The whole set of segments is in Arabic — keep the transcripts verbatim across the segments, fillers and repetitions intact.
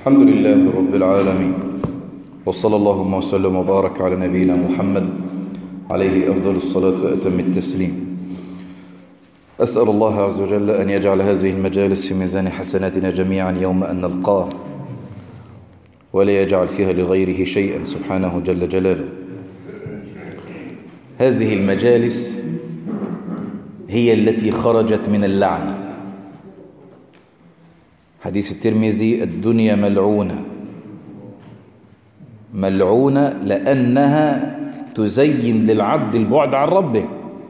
الحمد لله رب العالمين، وصلى اللهم وسلم وبارك على نبينا محمد عليه أفضل الصلاة وأتم التسليم. أسأل الله عز وجل أن يجعل هذه المجالس في ميزان حسناتنا جميعا يوم أن نلقاه، ولا يجعل فيها لغيره شيئا سبحانه جل جلاله. هذه المجالس هي التي خرجت من اللعنة. حديث الترمذي: الدنيا ملعونة، ملعونة لأنها تزين للعبد البعد عن ربه.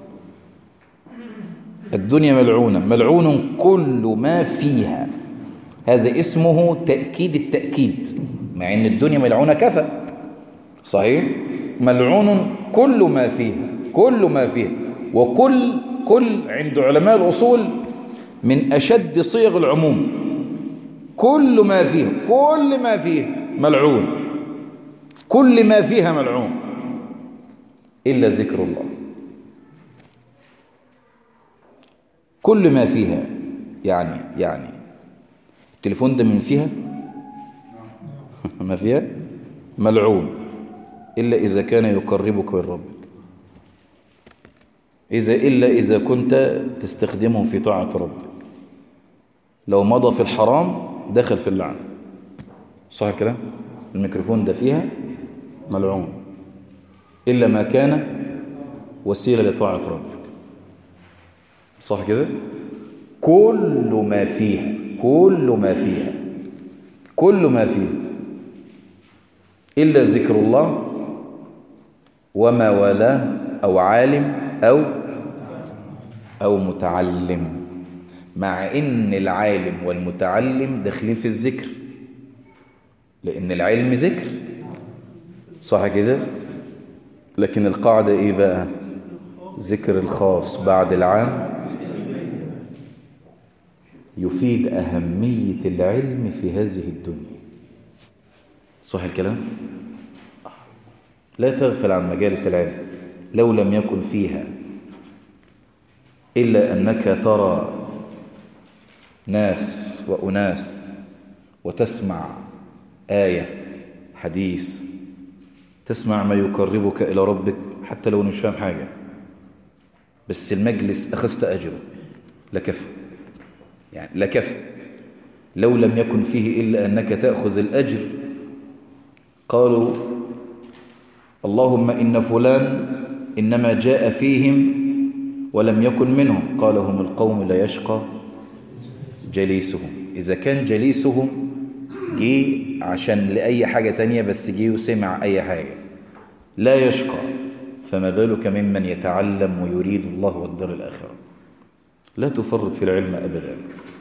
الدنيا ملعونة، ملعون كل ما فيها. هذا اسمه تأكيد التأكيد، مع أن الدنيا ملعونة كفى صحيح. ملعون كل ما فيها، كل ما فيها. وكل كل عند علماء الأصول من أشد صيغ العموم. كل ما فيها، كل ما فيها ملعون، كل ما فيها ملعون إلا ذكر الله. كل ما فيها يعني يعني التليفون ده من فيها ما فيها ملعون إلا إذا كان يقربك من ربك، إذا إلا إذا كنت تستخدمه في طاعة ربك. لو مضى في الحرام دخل في اللعنة، صح الكلام؟ الميكروفون ده فيها ملعون إلا ما كان وسيلة لطاعة ربك، صح كده؟ كل ما فيها، كل ما فيها، كل ما فيها إلا ذكر الله وما والاه، أو عالم أو أو متعلم. مع إن العالم والمتعلم داخلين في الذكر، لأن العلم ذكر، صح كده؟ لكن القاعدة إيه بقى؟ ذكر الخاص بعد العام يفيد أهمية العلم في هذه الدنيا، صح الكلام؟ لا تغفل عن مجالس العلم لو لم يكن فيها إلا أنك ترى ناس وأناس وتسمع آية، حديث، تسمع ما يقربك إلى ربك، حتى لو مش فاهم حاجة، بس المجلس أخذت أجره لكفى، يعني لكفى. لو لم يكن فيه إلا أنك تأخذ الأجر. قالوا: اللهم إن فلان إنما جاء فيهم ولم يكن منهم. قال: هم القوم لا يشقى جليسهم. إذا كان جليسهم جي عشان لأي حاجة تانية، بس جي وسمع أي حاجة لا يشقى، فما بالك ممن يتعلم ويريد الله والدار الآخرة. لا تفرط في العلم أبدا.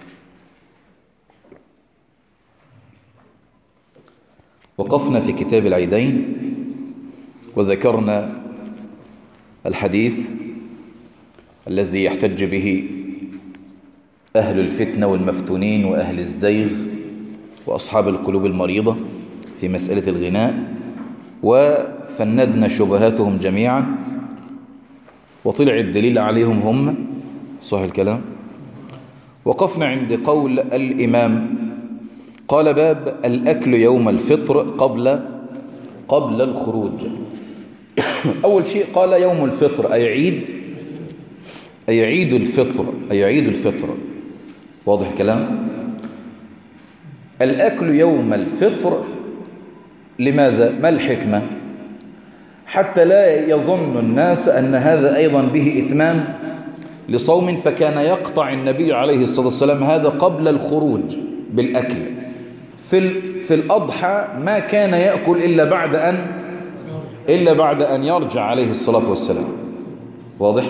وقفنا في كتاب العيدين وذكرنا الحديث الذي يحتج به أهل الفتنة والمفتونين وأهل الزيغ وأصحاب القلوب المريضة في مسألة الغناء، وفندنا شبهاتهم جميعا وطلع الدليل عليهم هم، صح الكلام؟ وقفنا عند قول الإمام، قال: باب الأكل يوم الفطر قبل قبل الخروج. أول شيء قال يوم الفطر أي عيد، أي عيد الفطر، أي عيد الفطر. واضح الكلام؟ الأكل يوم الفطر لماذا؟ ما الحكمة؟ حتى لا يظن الناس أن هذا أيضا به إتمام لصوم، فكان يقطع النبي عليه الصلاة والسلام هذا قبل الخروج بالأكل. في في الأضحى ما كان يأكل إلا بعد أن إلا بعد أن يرجع عليه الصلاة والسلام. واضح؟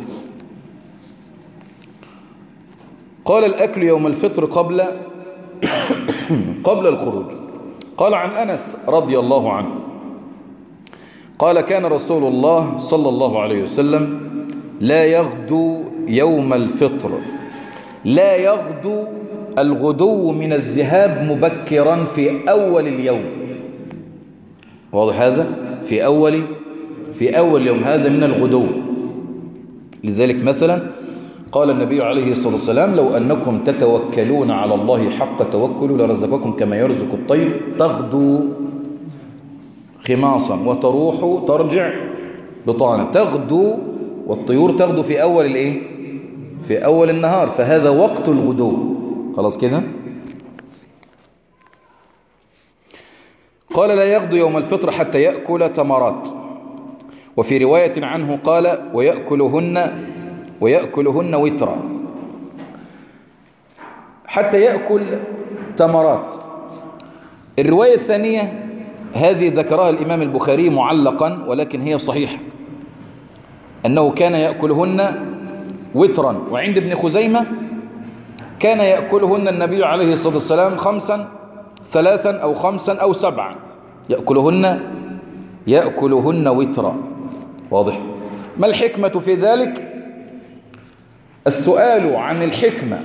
قال: الأكل يوم الفطر قبل قبل الخروج. قال عن أنس رضي الله عنه قال: كان رسول الله صلى الله عليه وسلم لا يغدو يوم الفطر. لا يغدو، الغدو من الذهاب مبكرا في أول اليوم. واضح هذا؟ في أول في أول يوم، هذا من الغدو. لذلك مثلا قال النبي عليه الصلاة والسلام لو أنكم تتوكلون على الله حق توكل لرزقكم كما يرزق الطير تغدو خماصا وتروح ترجع بطانا. تغدو والطيور تغدو في أول الإيه؟ في أول النهار، فهذا وقت الغدو. خلاص كده. قال لا يغدو يوم الفطر حتى يأكل تمرات. وفي رواية عنه قال ويأكلهن ويأكلهن وترا، حتى يأكل تمرات. الرواية الثانية هذه ذكرها الإمام البخاري معلقا ولكن هي صحيحة، أنه كان يأكلهن وترا. وعند ابن خزيمة كان يأكلهن النبي عليه الصلاة والسلام خمسا ثلاثا أو خمسا أو سبعا، يأكلهن يأكلهن وترا. واضح؟ ما الحكمة في ذلك؟ السؤال عن الحكمة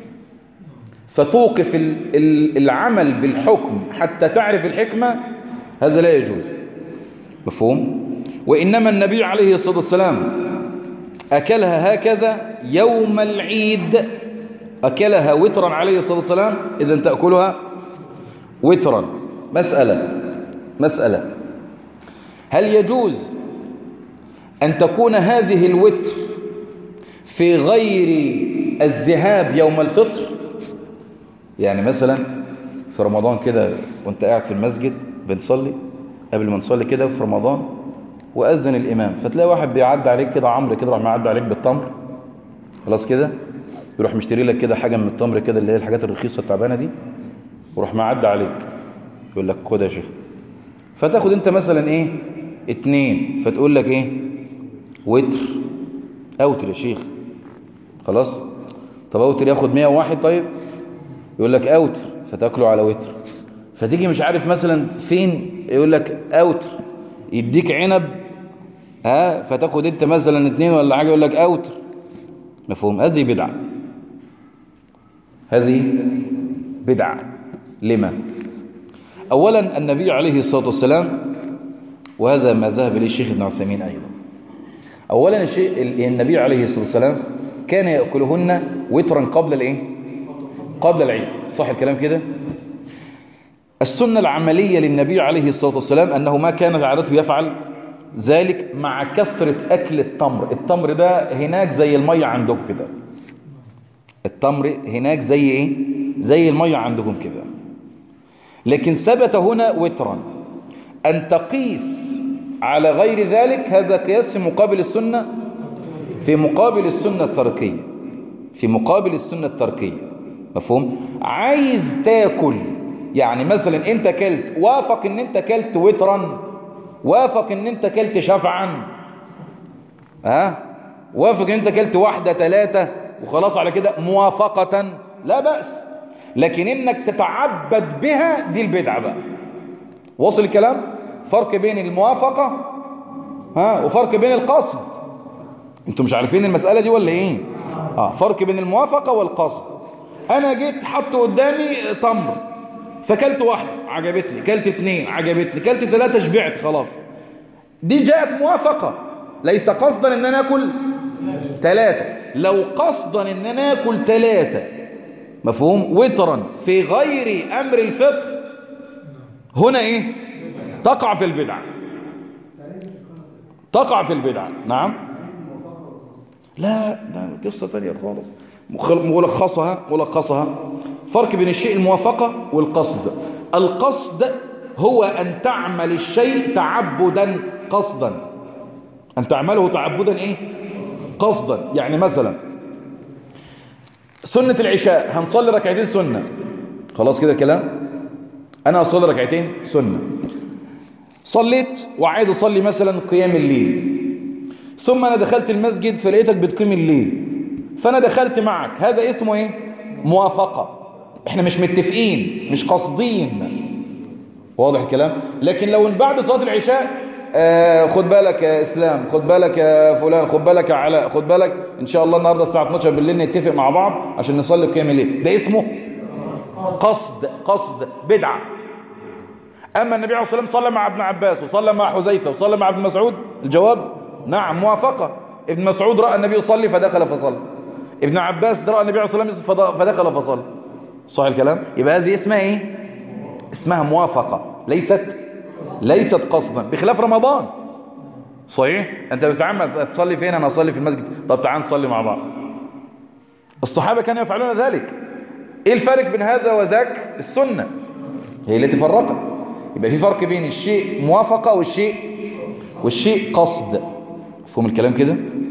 فتوقف العمل بالحكم حتى تعرف الحكمة، هذا لا يجوز. مفهوم؟ وإنما النبي عليه الصلاة والسلام أكلها هكذا يوم العيد، أكلها وترا عليه الصلاة والسلام، إذن تأكلها وترا. مسألة مسألة هل يجوز أن تكون هذه الوتر في غير الذهاب يوم الفطر؟ يعني مثلا في رمضان كده وانت قاعد في المسجد بنصلي، قبل ما نصلي كده في رمضان وأذن الإمام، فتلاقي واحد بيعدي عليك كده عمرو كده، راح معدي عليك بالتمر، خلاص كده يروح مشتري لك كده حاجة من التمر كده اللي هي الحاجات الرخيصة التعبانة دي، وروح معدي عليك يقول لك خد يا شيخ، فتاخد انت مثلا ايه اتنين، فتقول لك ايه وتر اوتر يا شيخ، خلاص. طب اوتر ياخد مية وواحد، طيب يقول لك اوتر، فتاكله على وتر. فتيجي مش عارف مثلا فين يقول لك اوتر، يديك عنب ها، فتاخد انت مثلا اتنين ولا حاجه يقول لك اوتر. مفهوم؟ هذه بدعه، هذه بدعه. لما؟ اولا النبي عليه الصلاه والسلام، وهذا ما ذهب اليه الشيخ ابن عثيمين ايضا، اولا الشيء النبي عليه الصلاه والسلام كان ياكلهن وترا قبل الايه؟ قبل العيد. صح الكلام كده؟ السنة العملية للنبي عليه الصلاة والسلام أنه ما كانت عادته يفعل ذلك مع كثرة أكل التمر. التمر ده هناك زي المية عندكم كده، التمر هناك زي إيه؟ زي المية عندكم كده. لكن ثبت هنا وترا. أن تقيس على غير ذلك هذا قياس في مقابل السنة، في مقابل السنة التركية، في مقابل السنة التركية. مفهوم؟ عايز تاكل، يعني مثلا انت كلت، وافق ان انت كلت وترا، وافق ان انت كلت شفعا، ها، وافق ان انت كلت واحدة ثلاثة وخلاص على كده موافقة، لا بأس. لكن انك تتعبد بها دي البدعة بقى. وصل الكلام؟ فرق بين الموافقة ها وفرق بين القصد. انتوا مش عارفين المسألة دي ولا ايه؟ اه فرق بين الموافقة والقصد. انا جيت حط قدامي تمر، فكلت واحدة عجبتني، كلت اثنين عجبتني، كلت ثلاثة شبعت خلاص، دي جاءت موافقة، ليس قصدا ان انا اكل ثلاثة. لو قصدا ان انا اكل ثلاثة، مفهوم، وترا في غير امر الفطر، هنا ايه؟ تقع في البدعة، تقع في البدعة. نعم، لا ده قصة ثانية خالص. ملخصها ملخصها فرق بين الشيء الموافقة والقصد. القصد هو أن تعمل الشيء تعبدا قصدا، أن تعمله تعبدا إيه؟ قصدا. يعني مثلا سنة العشاء هنصلي ركعتين سنة، خلاص كده كلام، أنا أصلي ركعتين سنة، صليت وعايز أصلي مثلا قيام الليل، ثم أنا دخلت المسجد فلقيتك بتقيم الليل، فأنا دخلت معك، هذا اسمه إيه؟ موافقة. إحنا مش متفقين، مش قصدين. واضح الكلام؟ لكن لو بعد صلاة العشاء آه خد بالك يا إسلام، خد بالك يا فلان، خد بالك يا علاء، خد بالك إن شاء الله النهاردة الساعة اثناشر بالليل نتفق مع بعض عشان نصلي قيام الليل، ده اسمه قصد، قصد بدعة. أما النبي عليه الصلاة والسلام صلى مع ابن عباس وصلى مع حذيفة وصلى مع ابن مسعود، الجواب نعم موافقة. ابن مسعود رأى النبي يصلي فدخل فصلى، ابن عباس ده رأى النبي عليه الصلاة والسلام فدخل فصلى. صح الكلام؟ يبقى هذه اسمها ايه؟ اسمها موافقة، ليست ليست قصدا، بخلاف رمضان. صحيح؟ انت بتتعمد تصلي فين؟ انا اصلي في المسجد. طب تعال نصلي مع بعض. الصحابة كانوا يفعلون ذلك. ايه الفرق بين هذا وذاك؟ السنة هي التي فرقت. يبقى في فرق بين الشيء موافقة والشيء والشيء قصد. مفهوم الكلام كده؟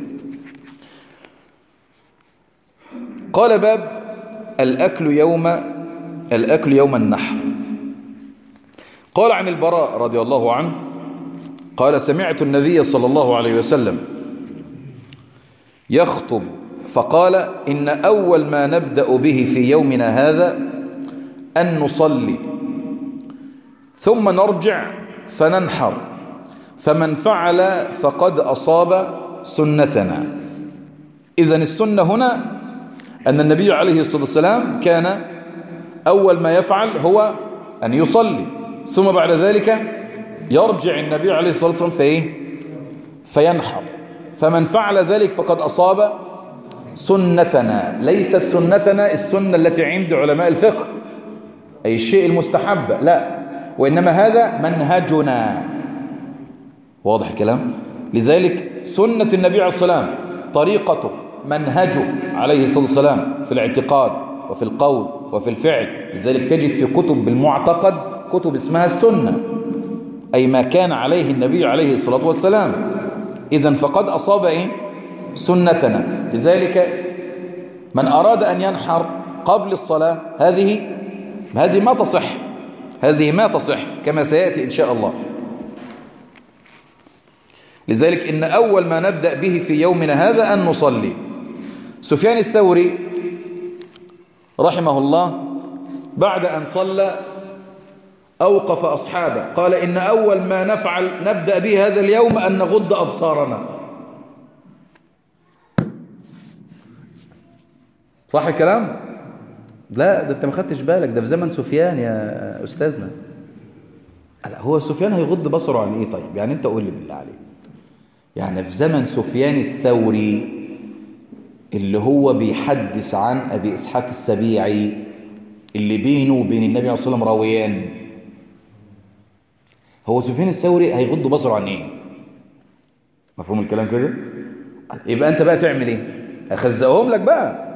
قال باب الأكل يوم الأكل يوم النحر. قال عن البراء رضي الله عنه قال سمعت النبي صلى الله عليه وسلم يخطب فقال إن أول ما نبدأ به في يومنا هذا أن نصلي ثم نرجع فننحر، فمن فعل فقد أصاب سنتنا. إذن السنة هنا أن النبي عليه الصلاة والسلام كان أول ما يفعل هو أن يصلي، ثم بعد ذلك يرجع النبي عليه الصلاة والسلام فإيه؟ فينحر، فمن فعل ذلك فقد أصاب سنتنا. ليست سنتنا السنة التي عند علماء الفقه أي الشيء المستحب، لا، وإنما هذا منهجنا. واضح الكلام؟ لذلك سنة النبي عليه الصلاة والسلام طريقته منهجه عليه الصلاة والسلام في الاعتقاد وفي القول وفي الفعل. لذلك تجد في كتب بالمعتقد كتب اسمها السنة، أي ما كان عليه النبي عليه الصلاة والسلام. إذن فقد أصاب إيه؟ سنتنا. لذلك من أراد أن ينحر قبل الصلاة هذه هذه ما تصح، هذه ما تصح كما سيأتي إن شاء الله. لذلك إن أول ما نبدأ به في يومنا هذا أن نصلي. سفيان الثوري رحمه الله بعد أن صلى أوقف أصحابه قال إن أول ما نفعل نبدأ به هذا اليوم أن نغض أبصارنا. صح الكلام؟ لا، ده أنت ما خدتش بالك، ده في زمن سفيان يا أستاذنا. لا، هو سفيان هيغض بصره عن إيه؟ طيب يعني أنت قول لي بالله عليك. يعني في زمن سفيان الثوري اللي هو بيحدث عن أبي إسحاق السبيعي اللي بينه وبين النبي عليه الصلاة والسلام راويان، هو سفيان الثوري هيغض بصره عن إيه؟ مفهوم الكلام كده؟ يبقى أنت بقى تعمل إيه؟ أخزقهم لك بقى.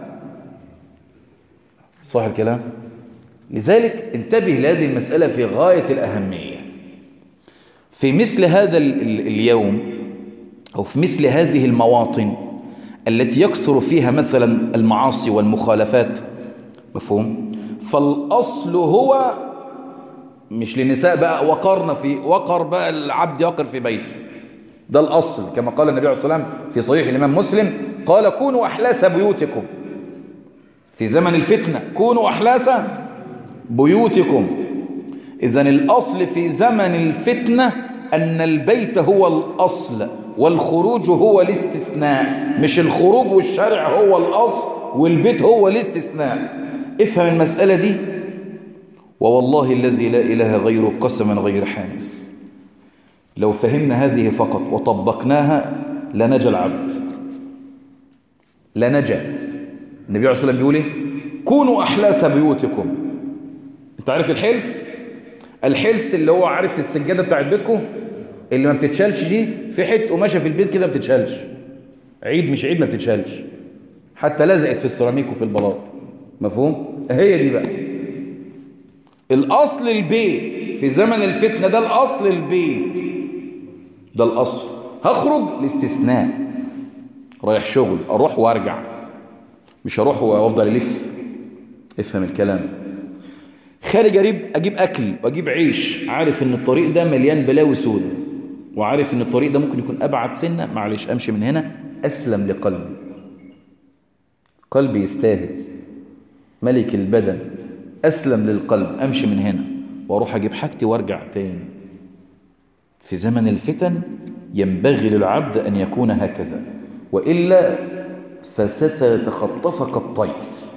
صح الكلام؟ لذلك انتبه لهذه المسألة في غاية الأهمية. في مثل هذا اليوم أو في مثل هذه المواطن التي يكثر فيها مثلا المعاصي والمخالفات، مفهوم؟ فالأصل هو مش للنساء بقى وقرن في وقر بقى العبد يقر في بيته، ده الأصل كما قال النبي عليه الصلاة والسلام في صحيح الإمام مسلم قال كونوا أحلاس بيوتكم في زمن الفتنة، كونوا أحلاس بيوتكم. إذن الأصل في زمن الفتنة أن البيت هو الأصل والخروج هو الاستثناء، مش الخروج والشرع هو الأصل والبيت هو الاستثناء. افهم المسألة دي، ووالله الذي لا إله غيره قسما غير حانس لو فهمنا هذه فقط وطبقناها لنجى العبد، لنجى. النبي عليه الصلاة والسلام بيقول ايه؟ كونوا أحلاس بيوتكم. انت عارف الحلس؟ الحلس اللي هو عارف السجادة بتاعت بيتكم اللي ما بتتشالش دي، في حته قماشه في البيت كده ما بتتشالش، عيد مش عيد ما بتتشالش، حتى لزقت في السيراميك وفي البلاط. مفهوم؟ هي دي بقى الاصل، البيت في زمن الفتنه ده الاصل، البيت ده الاصل. هخرج الاستثناء، رايح شغل اروح وارجع، مش هروح وافضل الف. افهم الكلام. خارج اجيب اجيب اكل واجيب عيش، عارف ان الطريق ده مليان بلاوي سودة، وعارف ان الطريق ده ممكن يكون ابعد سنه، معلش امشي من هنا اسلم لقلبي، قلبي يستاهل، ملك البدن، اسلم للقلب، امشي من هنا واروح اجيب حاجتي وارجع تاني. في زمن الفتن ينبغي للعبد ان يكون هكذا، والا فستتخطفك الطير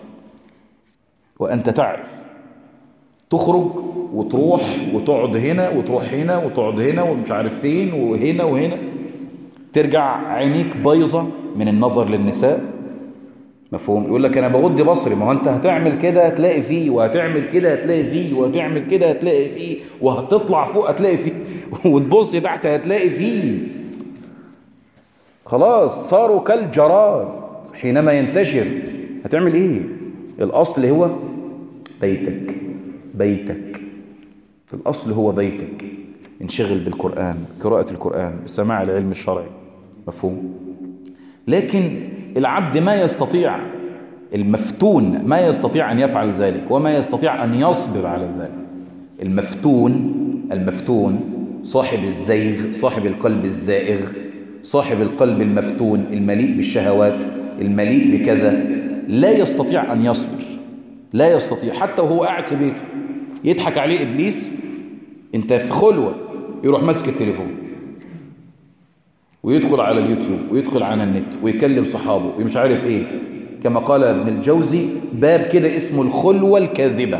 وانت تعرف. تخرج وتروح وتقعد هنا وتروح هنا وتقعد هنا ومش عارف فين وهنا وهنا، ترجع عينيك بايظة من النظر للنساء، مفهوم؟ يقول لك أنا بغض بصري. ما هو أنت هتعمل كده هتلاقي فيه، وهتعمل كده هتلاقي فيه، وهتعمل كده هتلاقي فيه، وهتطلع فوق هتلاقي فيه، وتبص تحت هتلاقي فيه. خلاص صاروا كالجراد حينما ينتشر. هتعمل إيه؟ الأصل هو بيتك، بيتك في الأصل هو بيتك. انشغل بالقرآن، قراءة القرآن، بسماع العلم الشرعي. مفهوم؟ لكن العبد ما يستطيع، المفتون ما يستطيع أن يفعل ذلك، وما يستطيع أن يصبر على ذلك. المفتون المفتون صاحب الزيغ، صاحب القلب الزائغ، صاحب القلب المفتون المليء بالشهوات، المليء بكذا، لا يستطيع أن يصبر، لا يستطيع. حتى وهو قاعد في بيته يضحك عليه إبليس، انت في خلوة، يروح ماسك التليفون ويدخل على اليوتيوب ويدخل على النت ويكلم صحابه ومش عارف ايه. كما قال ابن الجوزي باب كده اسمه الخلوة الكاذبة.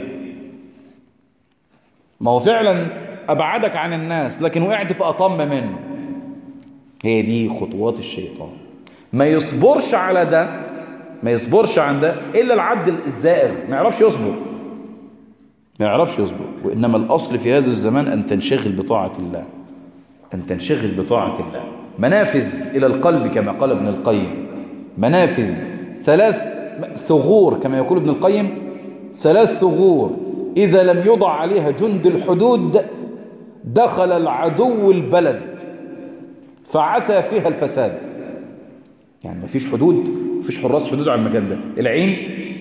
ما هو فعلا أبعدك عن الناس لكن وقعت في أطم منه. هي دي خطوات الشيطان. ما يصبرش على ده، ما يصبرش عن ده إلا العبد الزائغ، ما يعرفش يصبر، ما يعرفش يصبر. وإنما الأصل في هذا الزمان أن تنشغل بطاعة الله، أن تنشغل بطاعة الله. منافذ إلى القلب كما قال ابن القيم، منافذ ثلاث ثغور كما يقول ابن القيم، ثلاث ثغور إذا لم يضع عليها جند الحدود دخل العدو البلد فعثى فيها الفساد. يعني ما فيش حدود، ما فيش حراس حدود على المكان ده. العين،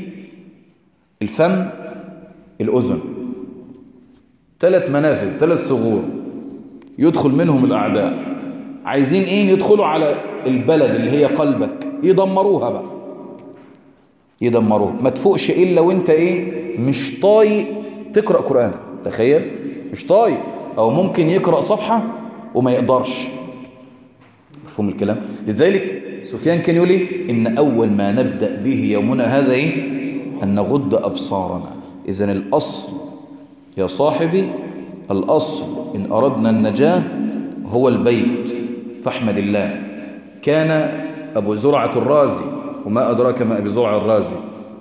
الفم، الأذن، ثلاث منافذ، ثلاث ثغور يدخل منهم الأعداء. عايزين ايه؟ يدخلوا على البلد اللي هي قلبك، يدمروها بقى، يدمروها. ما تفوقش إلا وانت ايه؟ مش طايق تقرأ قرآن. تخيل، مش طايق، او ممكن يقرأ صفحة وما يقدرش. مفهوم الكلام؟ لذلك سفيان كان يقول ايه؟ ان اول ما نبدأ به يومنا هذا ايه؟ ان نغض ابصارنا. اذن الاصل يا صاحبي، الاصل ان اردنا النجاة هو البيت. فاحمد الله. كان ابو زرعة الرازي، وما ادراك ما ابو زرعة الرازي،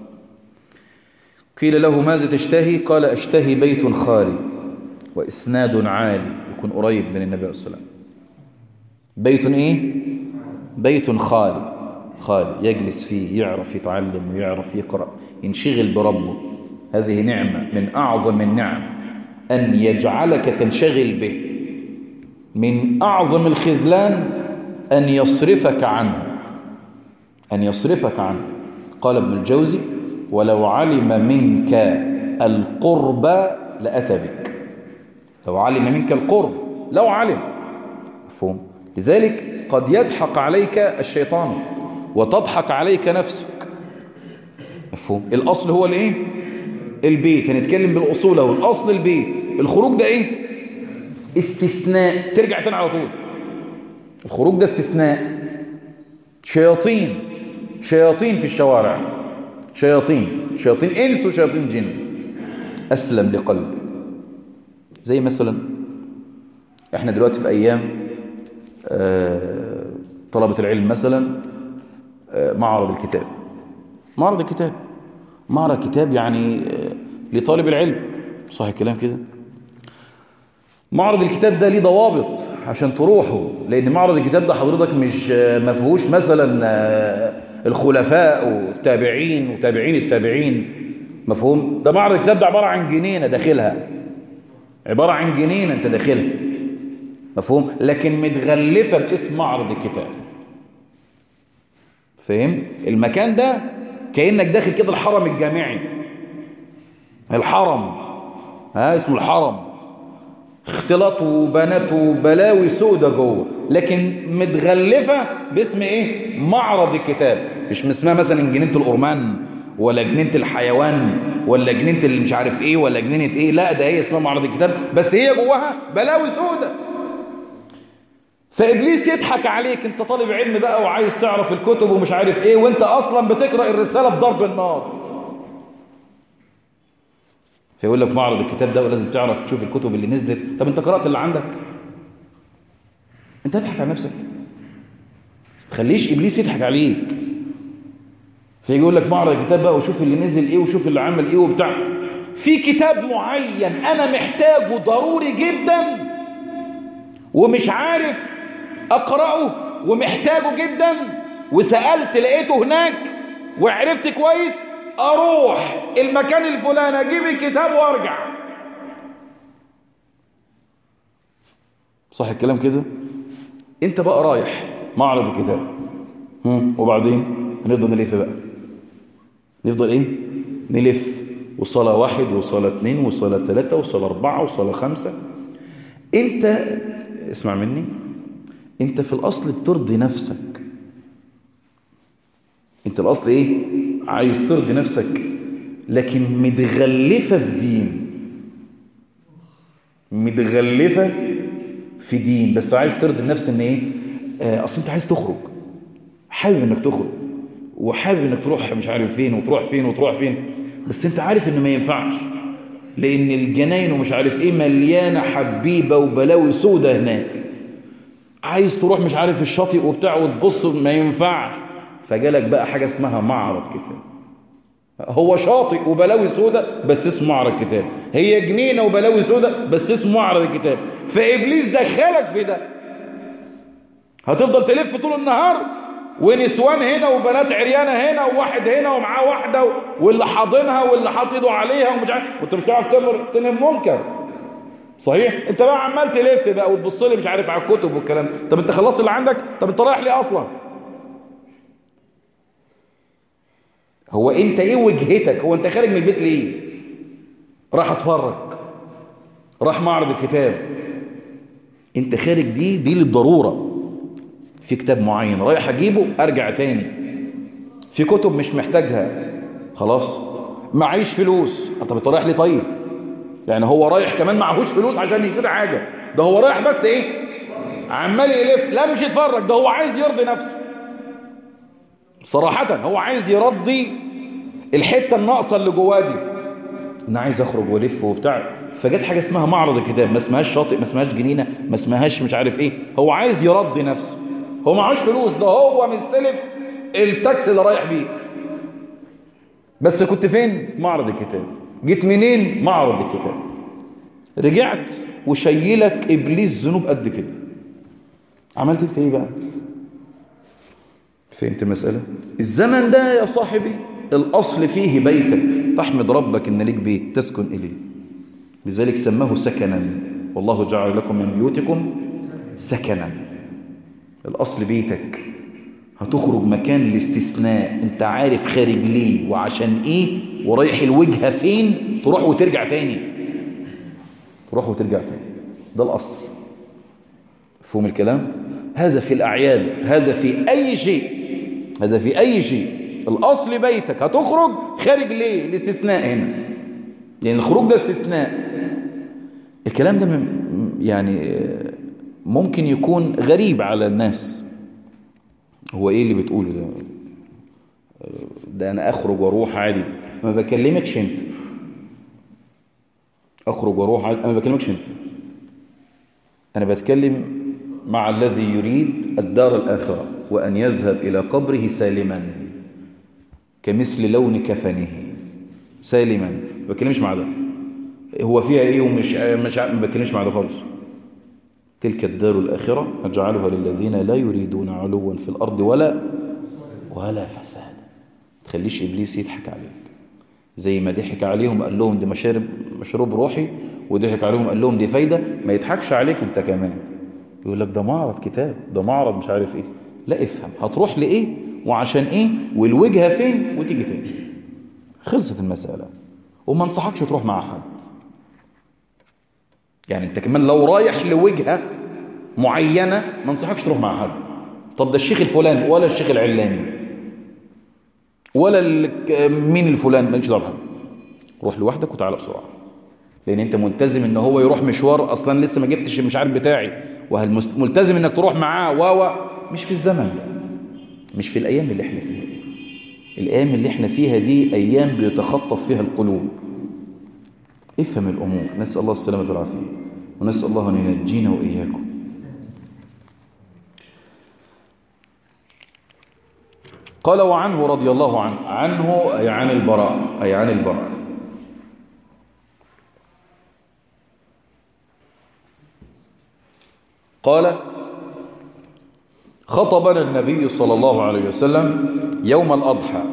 قيل له ماذا تشتهي؟ قال اشتهي بيت خالي واسناد عالي، يكون قريب من النبي صلى الله عليه وسلم. بيت ايه؟ بيت خالي، خالي يجلس فيه، يعرف يتعلم ويعرف يقرأ، ينشغل بربه. هذه نعمة من أعظم النعم، أن يجعلك تنشغل به. من أعظم الخذلان أن يصرفك عنه، أن يصرفك عنه. قال ابن الجوزي ولو علم منك القرب لأتى بك. لو علم منك القرب، لو علم. مفهوم؟ لذلك قد يضحك عليك الشيطان وتضحك عليك نفسك. مفهوم؟ الأصل هو الايه؟ البيت. هنتكلم بالأصول اهو. الأصل البيت. الخروج ده ايه؟ استثناء. ترجع تاني على طول. الخروج ده استثناء. شياطين، شياطين في الشوارع، شياطين، شياطين إنس وشياطين جن. أسلم لقلبك. زي مثلا احنا دلوقتي في أيام طلبة العلم مثلا، معرض الكتاب، معرض الكتاب، معرض كتاب يعني لطالب العلم، صح الكلام كده؟ معرض الكتاب ده ليه ضوابط عشان تروحوا، لأن معرض الكتاب ده حضرتك مش ما فيهوش مثلا الخلفاء والتابعين وتابعين التابعين. مفهوم؟ ده معرض الكتاب ده عبارة عن جنينة داخلها، عبارة عن جنينة انت داخلها. مفهوم؟ لكن متغلفة باسم معرض الكتاب. فهم؟ المكان ده كأنك داخل كده الحرم الجامعي، الحرم، ها اسمه الحرم، اختلاط وبنات وبلاوي سودة جوه، لكن متغلفة باسم ايه؟ معرض الكتاب. مش اسمها مثلا جنينة الأورمان ولا جنينة الحيوان ولا جنينة اللي مش عارف ايه ولا جنينة ايه، لا ده هي اسمها معرض الكتاب، بس هي جواها بلاوي سودة. فإبليس يضحك عليك، انت طالب علم بقى وعايز تعرف الكتب ومش عارف ايه، وانت اصلا بتقرأ الرسالة بضرب النار. فيقول لك معرض الكتاب ده ولازم تعرف تشوف الكتب اللي نزلت. طب انت قرأت اللي عندك؟ انت تضحك على نفسك، تخليش إبليس يضحك عليك. فيجي يقول لك معرض الكتاب بقى وشوف اللي نزل ايه وشوف اللي عمل ايه وبتاع. في كتاب معين انا محتاجه ضروري جدا ومش عارف اقرأه ومحتاجه جدا وسألت لقيته هناك وعرفت كويس، اروح المكان الفلاني اجيب الكتاب وارجع. صح الكلام كده؟ انت بقى رايح معرض الكتاب وبعدين هنفضل نلف بقى، نفضل ايه نلف، وصلاة واحد وصلاة اتنين وصلاة تلاتة وصلاة اربعة وصلاة خمسة. انت اسمع مني، انت في الاصل بترضي نفسك. انت الاصل ايه؟ عايز ترضي نفسك، لكن متغلفة في دين، متغلفة في دين، بس عايز ترضي النفس ان ايه؟ آه اصل انت عايز تخرج، حابب انك تخرج وحابب انك تروح مش عارف فين وتروح فين وتروح فين، بس انت عارف انه ما ينفعش، لان الجناين ومش عارف ايه مليانة حبيبة وبلاوي سودة هناك. عايز تروح مش عارف الشاطئ وبتاع وتبص، ما ينفعش. فجالك بقى حاجة اسمها معرض كتاب. هو شاطئ وبلاوي سودة بس اسمه معرض كتاب، هي جنينة وبلاوي سودة بس اسمه معرض الكتاب. فإبليس دخلك في ده، هتفضل تلف طول النهار ونسوان هنا وبنات عريانة هنا وواحد هنا ومعاه واحدة واللي حاضنها واللي حاط ايده عليها ومش عارف، وانت مش هتعرف تنام منكر. صحيح؟ انت بقى عمال تلف بقى وتبص لي مش عارف على الكتب والكلام. طب انت خلصت اللي عندك؟ طب انت رايح ليه اصلا؟ هو انت ايه وجهتك؟ هو انت خارج من البيت ليه؟ راح اتفرج، راح معرض الكتاب. انت خارج دي دي للضرورة، في كتاب معين رايح اجيبه ارجع تاني، في كتب مش محتاجها خلاص، معيش فلوس. طب انت رايح ليه طيب؟ يعني هو رايح كمان معهوش فلوس عشان يشتري حاجة، ده هو رايح بس ايه؟ عمال يلف. لا مش يتفرج، ده هو عايز يرضي نفسه صراحة. هو عايز يرضي الحتة الناقصة اللي جواه دي، انا عايز اخرج والف وبتاع. فجت حاجة اسمها معرض الكتاب، ما اسمهاش شاطئ، ما اسمهاش جنينة، ما اسمهاش مش عارف ايه. هو عايز يرضي نفسه، هو معهوش فلوس، ده هو مستلف التاكسي اللي رايح بيه. بس كنت فين؟ في معرض الكتاب. جيت منين؟ معرض الكتاب. رجعت وشيلك ابليس ذنوب قد كده. عملت انت ايه بقى؟ فهمت المسألة؟ الزمن ده يا صاحبي الأصل فيه بيتك، تحمد ربك إن ليك بيت تسكن إليه، لذلك سماه سكنا، والله جعل لكم من بيوتكم سكنا. الأصل بيتك. هتخرج مكان الاستثناء، انت عارف خارج ليه وعشان ايه ورايح الوجهة فين، تروح وترجع تاني، تروح وترجع تاني. ده الأصل. فهم الكلام؟ هذا في الأعياد، هذا في أي شيء، هذا في أي شيء. الأصل بيتك. هتخرج خارج ليه؟ الاستثناء هنا، لأن الخروج ده استثناء. الكلام ده يعني ممكن يكون غريب على الناس. هو ايه اللي بتقوله ده؟ ده انا اخرج واروح عادي. ما بكلمكش انت، اخرج واروح عادي، انا ما بكلمكش انت، انا بتكلم مع الذي يريد الدار الآخرة وأن يذهب إلى قبره سالما كمثل لون كفنه، سالما. ما بكلمش مع ده هو فيها ايه ومش مش ما بكلمش مع ده خالص. تلك الدار الآخرة نجعلها للذين لا يريدون علوا في الأرض ولا ولا فساد. تخليش إبليس يضحك عليك زي ما ضحك عليهم قال لهم دي مشارب مشروب روحي، وضحك عليهم قال لهم دي فايدة. ما يضحكش عليك انت كمان، يقول لك ده معرض كتاب، ده معرض مش عارف ايه. لا، افهم هتروح لإيه وعشان ايه والوجهة فين وتيجي تاني. خلصت المسألة. وما انصحكش تروح مع حد. يعني انت كمان لو رايح لوجهة معينة ما انصحكش تروح مع حد. طب ده الشيخ الفلاني ولا الشيخ العلاني ولا مين الفلان، مالكش دعوه بحد. روح لوحدك وتعالى بسرعة، لان انت ملتزم ان هو يروح مشوار اصلا لسه ما جبتش مش عارف بتاعي، وهل ملتزم انك تروح معاه و مش في الزمن ده، مش في الايام اللي احنا فيها دي. الايام اللي احنا فيها دي ايام بيتخطف فيها القلوب. افهم الامور. نسال الله السلامه والعافيه، ونسال الله ان ينجينا واياكم. قال وعنه رضي الله عنه، عنه أي عن البراء، أي عن البراء. قال خطبنا النبي صلى الله عليه وسلم يوم الأضحى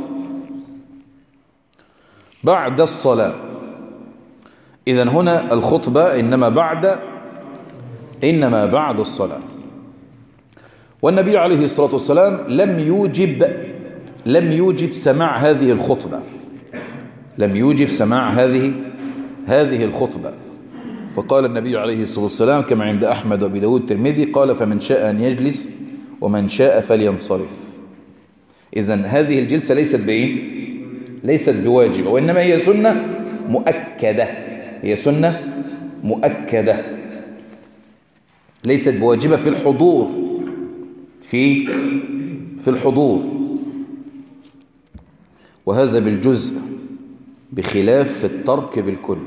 بعد الصلاة. إذن هنا الخطبة إنما بعد إنما بعد الصلاة. والنبي عليه الصلاة والسلام لم يوجب لم يوجب سماع هذه الخطبة لم يوجب سماع هذه هذه الخطبة فقال النبي عليه الصلاة والسلام كما عند أحمد وأبي داود الترمذي قال فمن شاء أن يجلس ومن شاء فلينصرف. إذن هذه الجلسة ليست بإيه؟ ليست بواجبة، وإنما هي سنة مؤكدة هي سنة مؤكدة ليست بواجبة في الحضور في في الحضور وهذا بالجزء بخلاف الترك بالكل.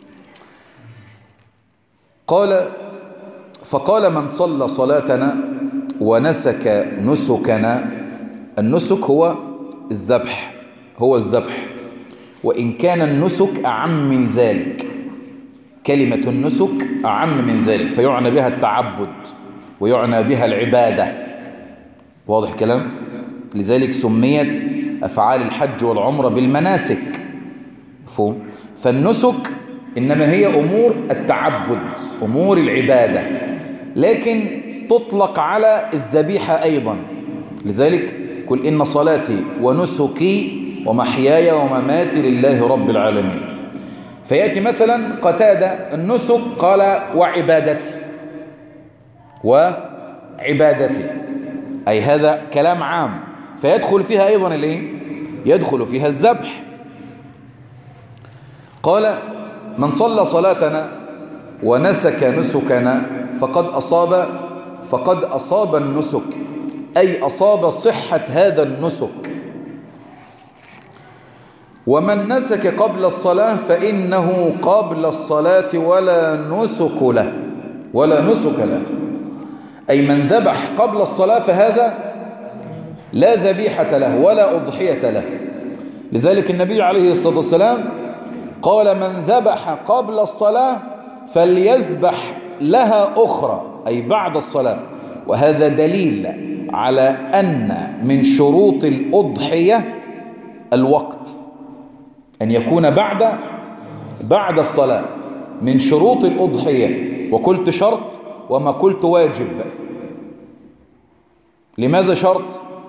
قال فقال من صلى صلاتنا ونسك نسكنا. النسك هو الذبح هو الذبح وإن كان النسك أعم من ذلك. كلمة النسك أعم من ذلك فيعنى بها التعبد ويعنى بها العبادة. واضح كلام؟ لذلك سميت أفعال الحج والعمرة بالمناسك. مفهوم؟ فالنسك إنما هي أمور التعبد أمور العبادة، لكن تطلق على الذبيحة أيضا. لذلك قل إن صلاتي ونسكي ومحياي ومماتي لله رب العالمين. فيأتي مثلا قتادة النسك قال وعبادتي وعبادتي أي هذا كلام عام فيدخل فيها أيضا الإيه؟ يدخل فيها الذبح. قال من صلى صلاتنا ونسك نسكنا فقد أصاب فقد أصاب النسك أي أصاب صحة هذا النسك. ومن نسك قبل الصلاة فإنه قبل الصلاة ولا نسك له ولا نسك له أي من ذبح قبل الصلاة فهذا لا ذبيحة له ولا أضحية له. لذلك النبي عليه الصلاة والسلام قال من ذبح قبل الصلاة فليذبح لها أخرى أي بعد الصلاة. وهذا دليل على أن من شروط الأضحية الوقت أن يكون بعد بعد الصلاة من شروط الأضحية. وقلت شرط وما قلت واجب. لماذا شرط؟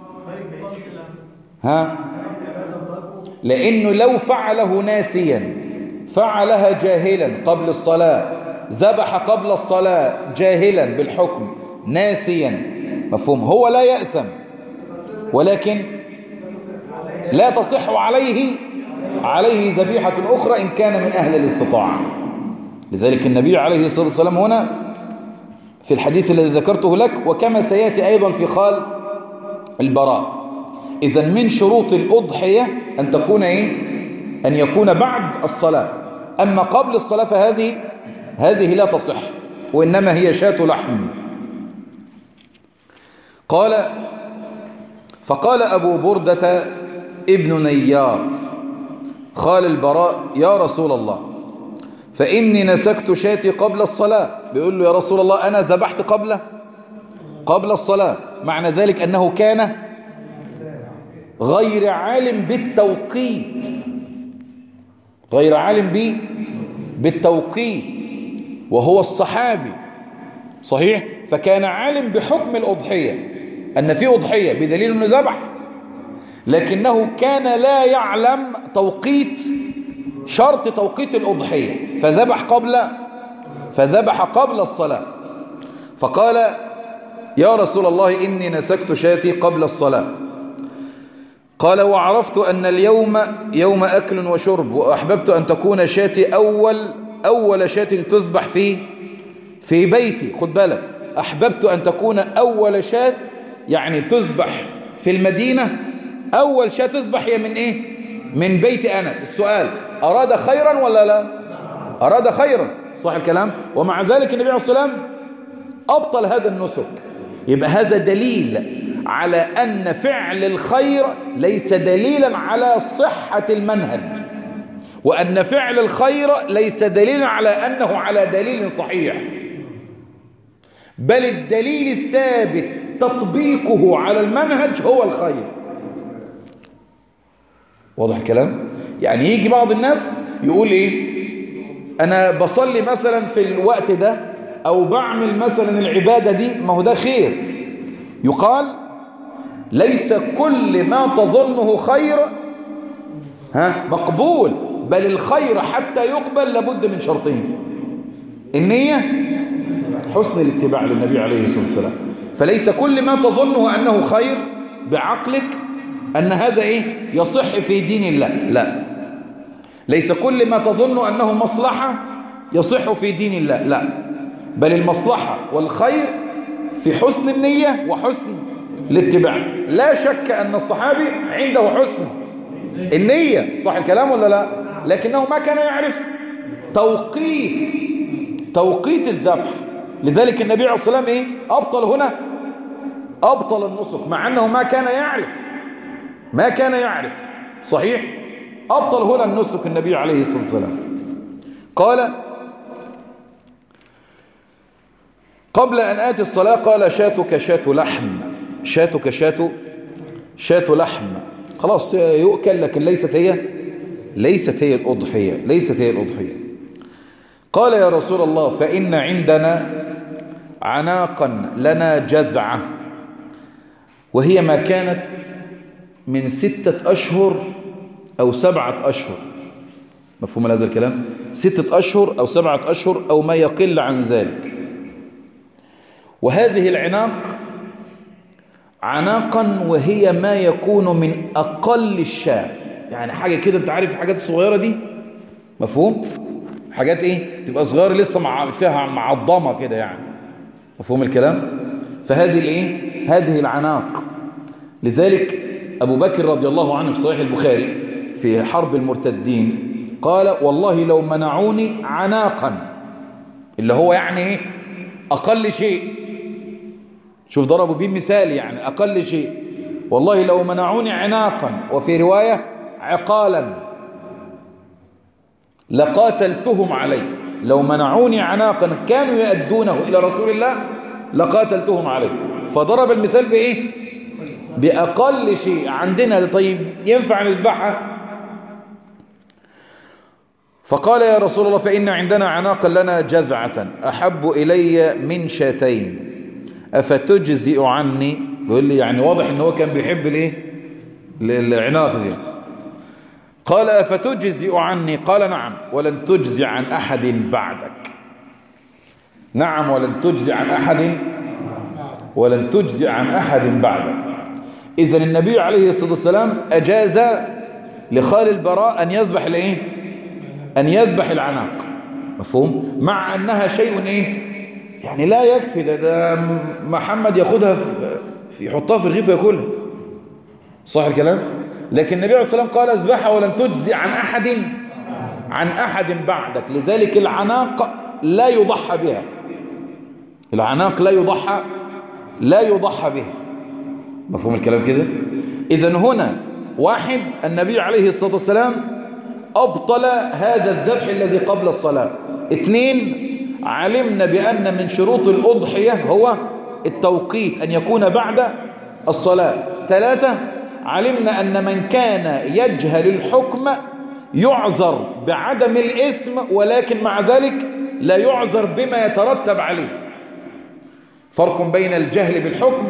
ها؟ لأنه لو فعله ناسيا فعلها جاهلا قبل الصلاة ذبح قبل الصلاة جاهلا بالحكم ناسيا مفهوم هو لا يأثم ولكن لا تصح عليه عليه ذبيحة أخرى إن كان من أهل الاستطاعة. لذلك النبي عليه الصلاة والسلام هنا في الحديث الذي ذكرته لك وكما سيأتي أيضا في خال البراء. إذن من شروط الأضحية أن تكون إيه؟ أن يكون بعد الصلاة. أما قبل الصلاة فهذه هذه لا تصح وإنما هي شاة لحم. قال فقال أبو بردة ابن نيار قال البراء يا رسول الله فإني نسكت شاتي قبل الصلاة. بيقول له يا رسول الله أنا ذبحت قبل قبل الصلاة. معنى ذلك أنه كان غير عالم بالتوقيت غير عالم به بالتوقيت وهو الصحابي صحيح. فكان عالم بحكم الأضحية أن في أضحية بدليل أنه ذبح لكنه كان لا يعلم توقيت شرط توقيت الأضحية فذبح قبل فذبح قبل الصلاة. فقال يا رسول الله إني نسكت شاتي قبل الصلاة. قال وعرفت أن اليوم يوم أكل وشرب وأحببت أن تكون شاتي أول أول شاة تذبح في في بيتي. خد بالك أحببت أن تكون أول شاة يعني تذبح في المدينة. أول شاة تذبح هي من إيه؟ من بيتي أنا. السؤال أراد خيرا ولا لا؟ أراد خيرا صح الكلام. ومع ذلك النبي عليه الصلاة والسلام أبطل هذا النسك. يبقى هذا دليل على أن فعل الخير ليس دليلا على صحة المنهج، وأن فعل الخير ليس دليلا على أنه على دليل صحيح، بل الدليل الثابت تطبيقه على المنهج هو الخير. واضح الكلام؟ يعني يجي بعض الناس يقول إيه، أنا بصلي مثلا في الوقت ده أو بعمل مثلا العبادة دي، ما هو ده خير. يقال ليس كل ما تظنه خير ها مقبول، بل الخير حتى يقبل لابد من شرطين: النية، حسن الاتباع للنبي عليه الصلاة والسلام. فليس كل ما تظنه أنه خير بعقلك أن هذا إيه يصح في دين الله، لا. ليس كل ما تظن أنه مصلحة يصح في دين الله، لا. بل المصلحة والخير في حسن النية وحسن الاتباع. لا شك أن الصحابي عنده حسن النية، صح الكلام ولا لا؟ لكنه ما كان يعرف توقيت توقيت الذبح. لذلك النبي عليه الصلاة والسلام إيه؟ أبطل هنا أبطل النسك، مع أنه ما كان يعرف ما كان يعرف صحيح، أبطل هنا النسك النبي عليه الصلاة والسلام. قال: قبل أن آتي الصلاة قال: شاتك شات لحم، شاتك شات شات لحم، خلاص يؤكل، لكن ليست هي ليست هي الأضحية ليست هي الأضحية. قال: يا رسول الله، فإن عندنا عناقا لنا جذعة، وهي ما كانت من ستة أشهر أو سبعة أشهر. مفهوم هذا الكلام؟ ستة أشهر أو سبعة أشهر أو ما يقل عن ذلك. وهذه العناق عناقا وهي ما يكون من أقل الشاة، يعني حاجة كده، أنت عارف الحاجات الصغيرة دي، مفهوم؟ حاجات إيه؟ تبقى صغيرة لسه مع فيها معضمة كده يعني، مفهوم الكلام؟ فهذه الإيه؟ هذه العناق. لذلك أبو بكر رضي الله عنه في صحيح البخاري في حرب المرتدين قال: والله لو منعوني عناقا، اللي هو يعني إيه؟ أقل شيء. شوف ضربوا بيه مثال، يعني أقل شيء. والله لو منعوني عناقا، وفي رواية عقالا، لقاتلتهم عليه. لو منعوني عناقا كانوا يؤدونه إلى رسول الله لقاتلتهم عليه. فضرب المثال بإيه؟ بأقل شيء عندنا. طيب ينفع نذبحها؟ فقال: يا رسول الله، فإن عندنا عناقا لنا جذعة أحب إلي من شاتين أفتجزئ عني؟ يقول لي يعني واضح إن هو كان بيحب الإيه؟ العناق دي. قال: أفتجزئ عني؟ قال: نعم، ولن تجزي عن أحد بعدك. نعم، ولن تجزي عن أحد ولن تجزي عن أحد بعدك. إذن النبي عليه الصلاة والسلام أجاز لخال البراء أن يذبح الإيه؟ أن يذبح العناق، مفهوم؟ مع أنها شيء إيه؟ يعني لا يكفي، ده, ده محمد ياخدها في يحطها في الرغيف ويأكلها، صح الكلام؟ لكن النبي عليه الصلاة والسلام قال: اذبحها ولن تجزي عن أحد عن أحد بعدك. لذلك العناق لا يضحى بها، العناق لا يضحى لا يضحى بها، مفهوم الكلام كده؟ إذن هنا واحد، النبي عليه الصلاة والسلام أبطل هذا الذبح الذي قبل الصلاة. اثنين، علمنا بأن من شروط الأضحية هو التوقيت، أن يكون بعد الصلاة. ثلاثة، علمنا أن من كان يجهل الحكم يعذر بعدم الاسم، ولكن مع ذلك لا يعذر بما يترتب عليه. فرق بين الجهل بالحكم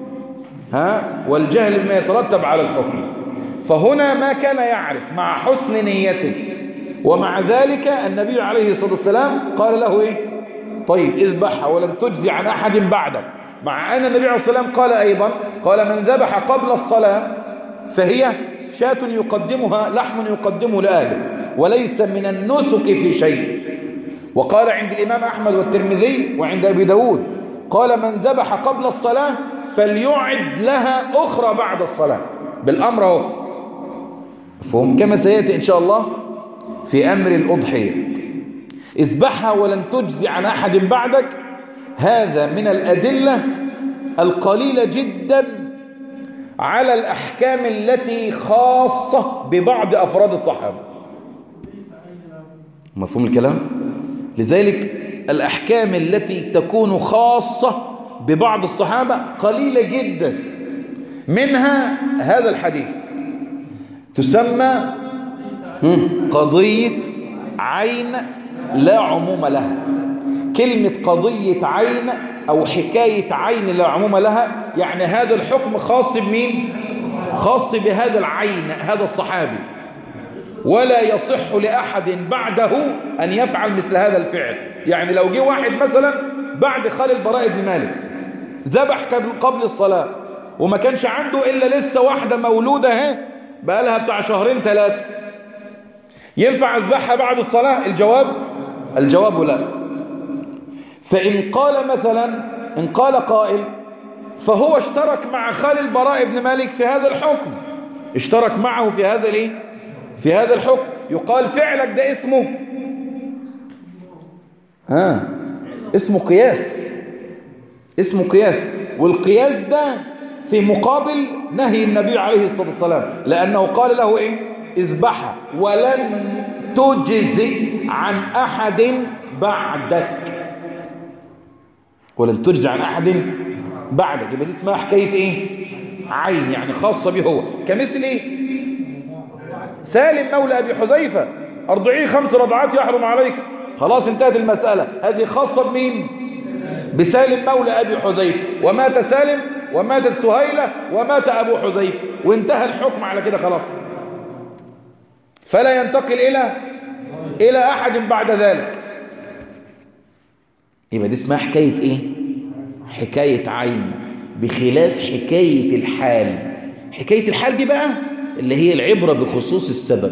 ها والجهل بما يترتب على الحكم. فهنا ما كان يعرف مع حسن نيته، ومع ذلك النبي عليه الصلاة والسلام قال له إيه؟ طيب اذبحها ولن تجزي عن أحد بعدك. مع أن النبي عليه الصلاة والسلام قال أيضا، قال: من ذبح قبل الصلاة فهي شاة يقدمها، لحم يقدمه لأهله، وليس من النسك في شيء. وقال عند الإمام أحمد والترمذي وعند أبي داود، قال: من ذبح قبل الصلاة فليعد لها أخرى بعد الصلاة، بالأمر هو مفهوم، كما سيأتي إن شاء الله في أمر الأضحية. اذبحها ولن تجزي عن أحد بعدك، هذا من الأدلة القليلة جدا على الأحكام التي خاصة ببعض أفراد الصحابة. مفهوم الكلام؟ لذلك الأحكام التي تكون خاصة ببعض الصحابة قليلة جدا، منها هذا الحديث تسمى قضية عين لا عموم لها. كلمة قضية عين أو حكاية عين لا عموم لها يعني هذا الحكم خاص بمين؟ خاص بهذا العين، هذا الصحابي، ولا يصح لأحد بعده أن يفعل مثل هذا الفعل. يعني لو جه واحد مثلا بعد خال البراء بن مالك ذبح قبل الصلاة وما كانش عنده إلا لسه واحدة مولودة اهي بقى لها بتاع شهرين ثلاثة، ينفع أذبحها بعد الصلاة؟ الجواب الجواب لا. فإن قال مثلا إن قال قائل فهو اشترك مع خال البراء بن مالك في هذا الحكم، اشترك معه في هذا الايه في هذا الحكم، يقال فعلك ده اسمه ها اسمه قياس، اسمه قياس. والقياس ده في مقابل نهي النبي عليه الصلاة والسلام، لأنه قال له ايه؟ اذبحها ولن تجزئ عن أحد بعدك، ولن تجزئ عن أحد بعدك. يبقى دي اسمها حكاية ايه؟ عين، يعني خاصة به هو. كمثل ايه؟ سالم مولى أبي حذيفة أرضعيه خمس رضعات يحرم عليك، خلاص انتهت المسألة. هذه خاصة بمين؟ بسالم مولى أبي حذيفة، ومات سالم وماتت سهيلة ومات أبو حذيفة، وانتهى الحكم على كده خلاص، فلا ينتقل إلى إلى أحد بعد ذلك. يبقى دي اسمها حكاية إيه؟ حكاية عين، بخلاف حكاية الحال. حكاية الحال دي بقى اللي هي العبرة بخصوص السبب.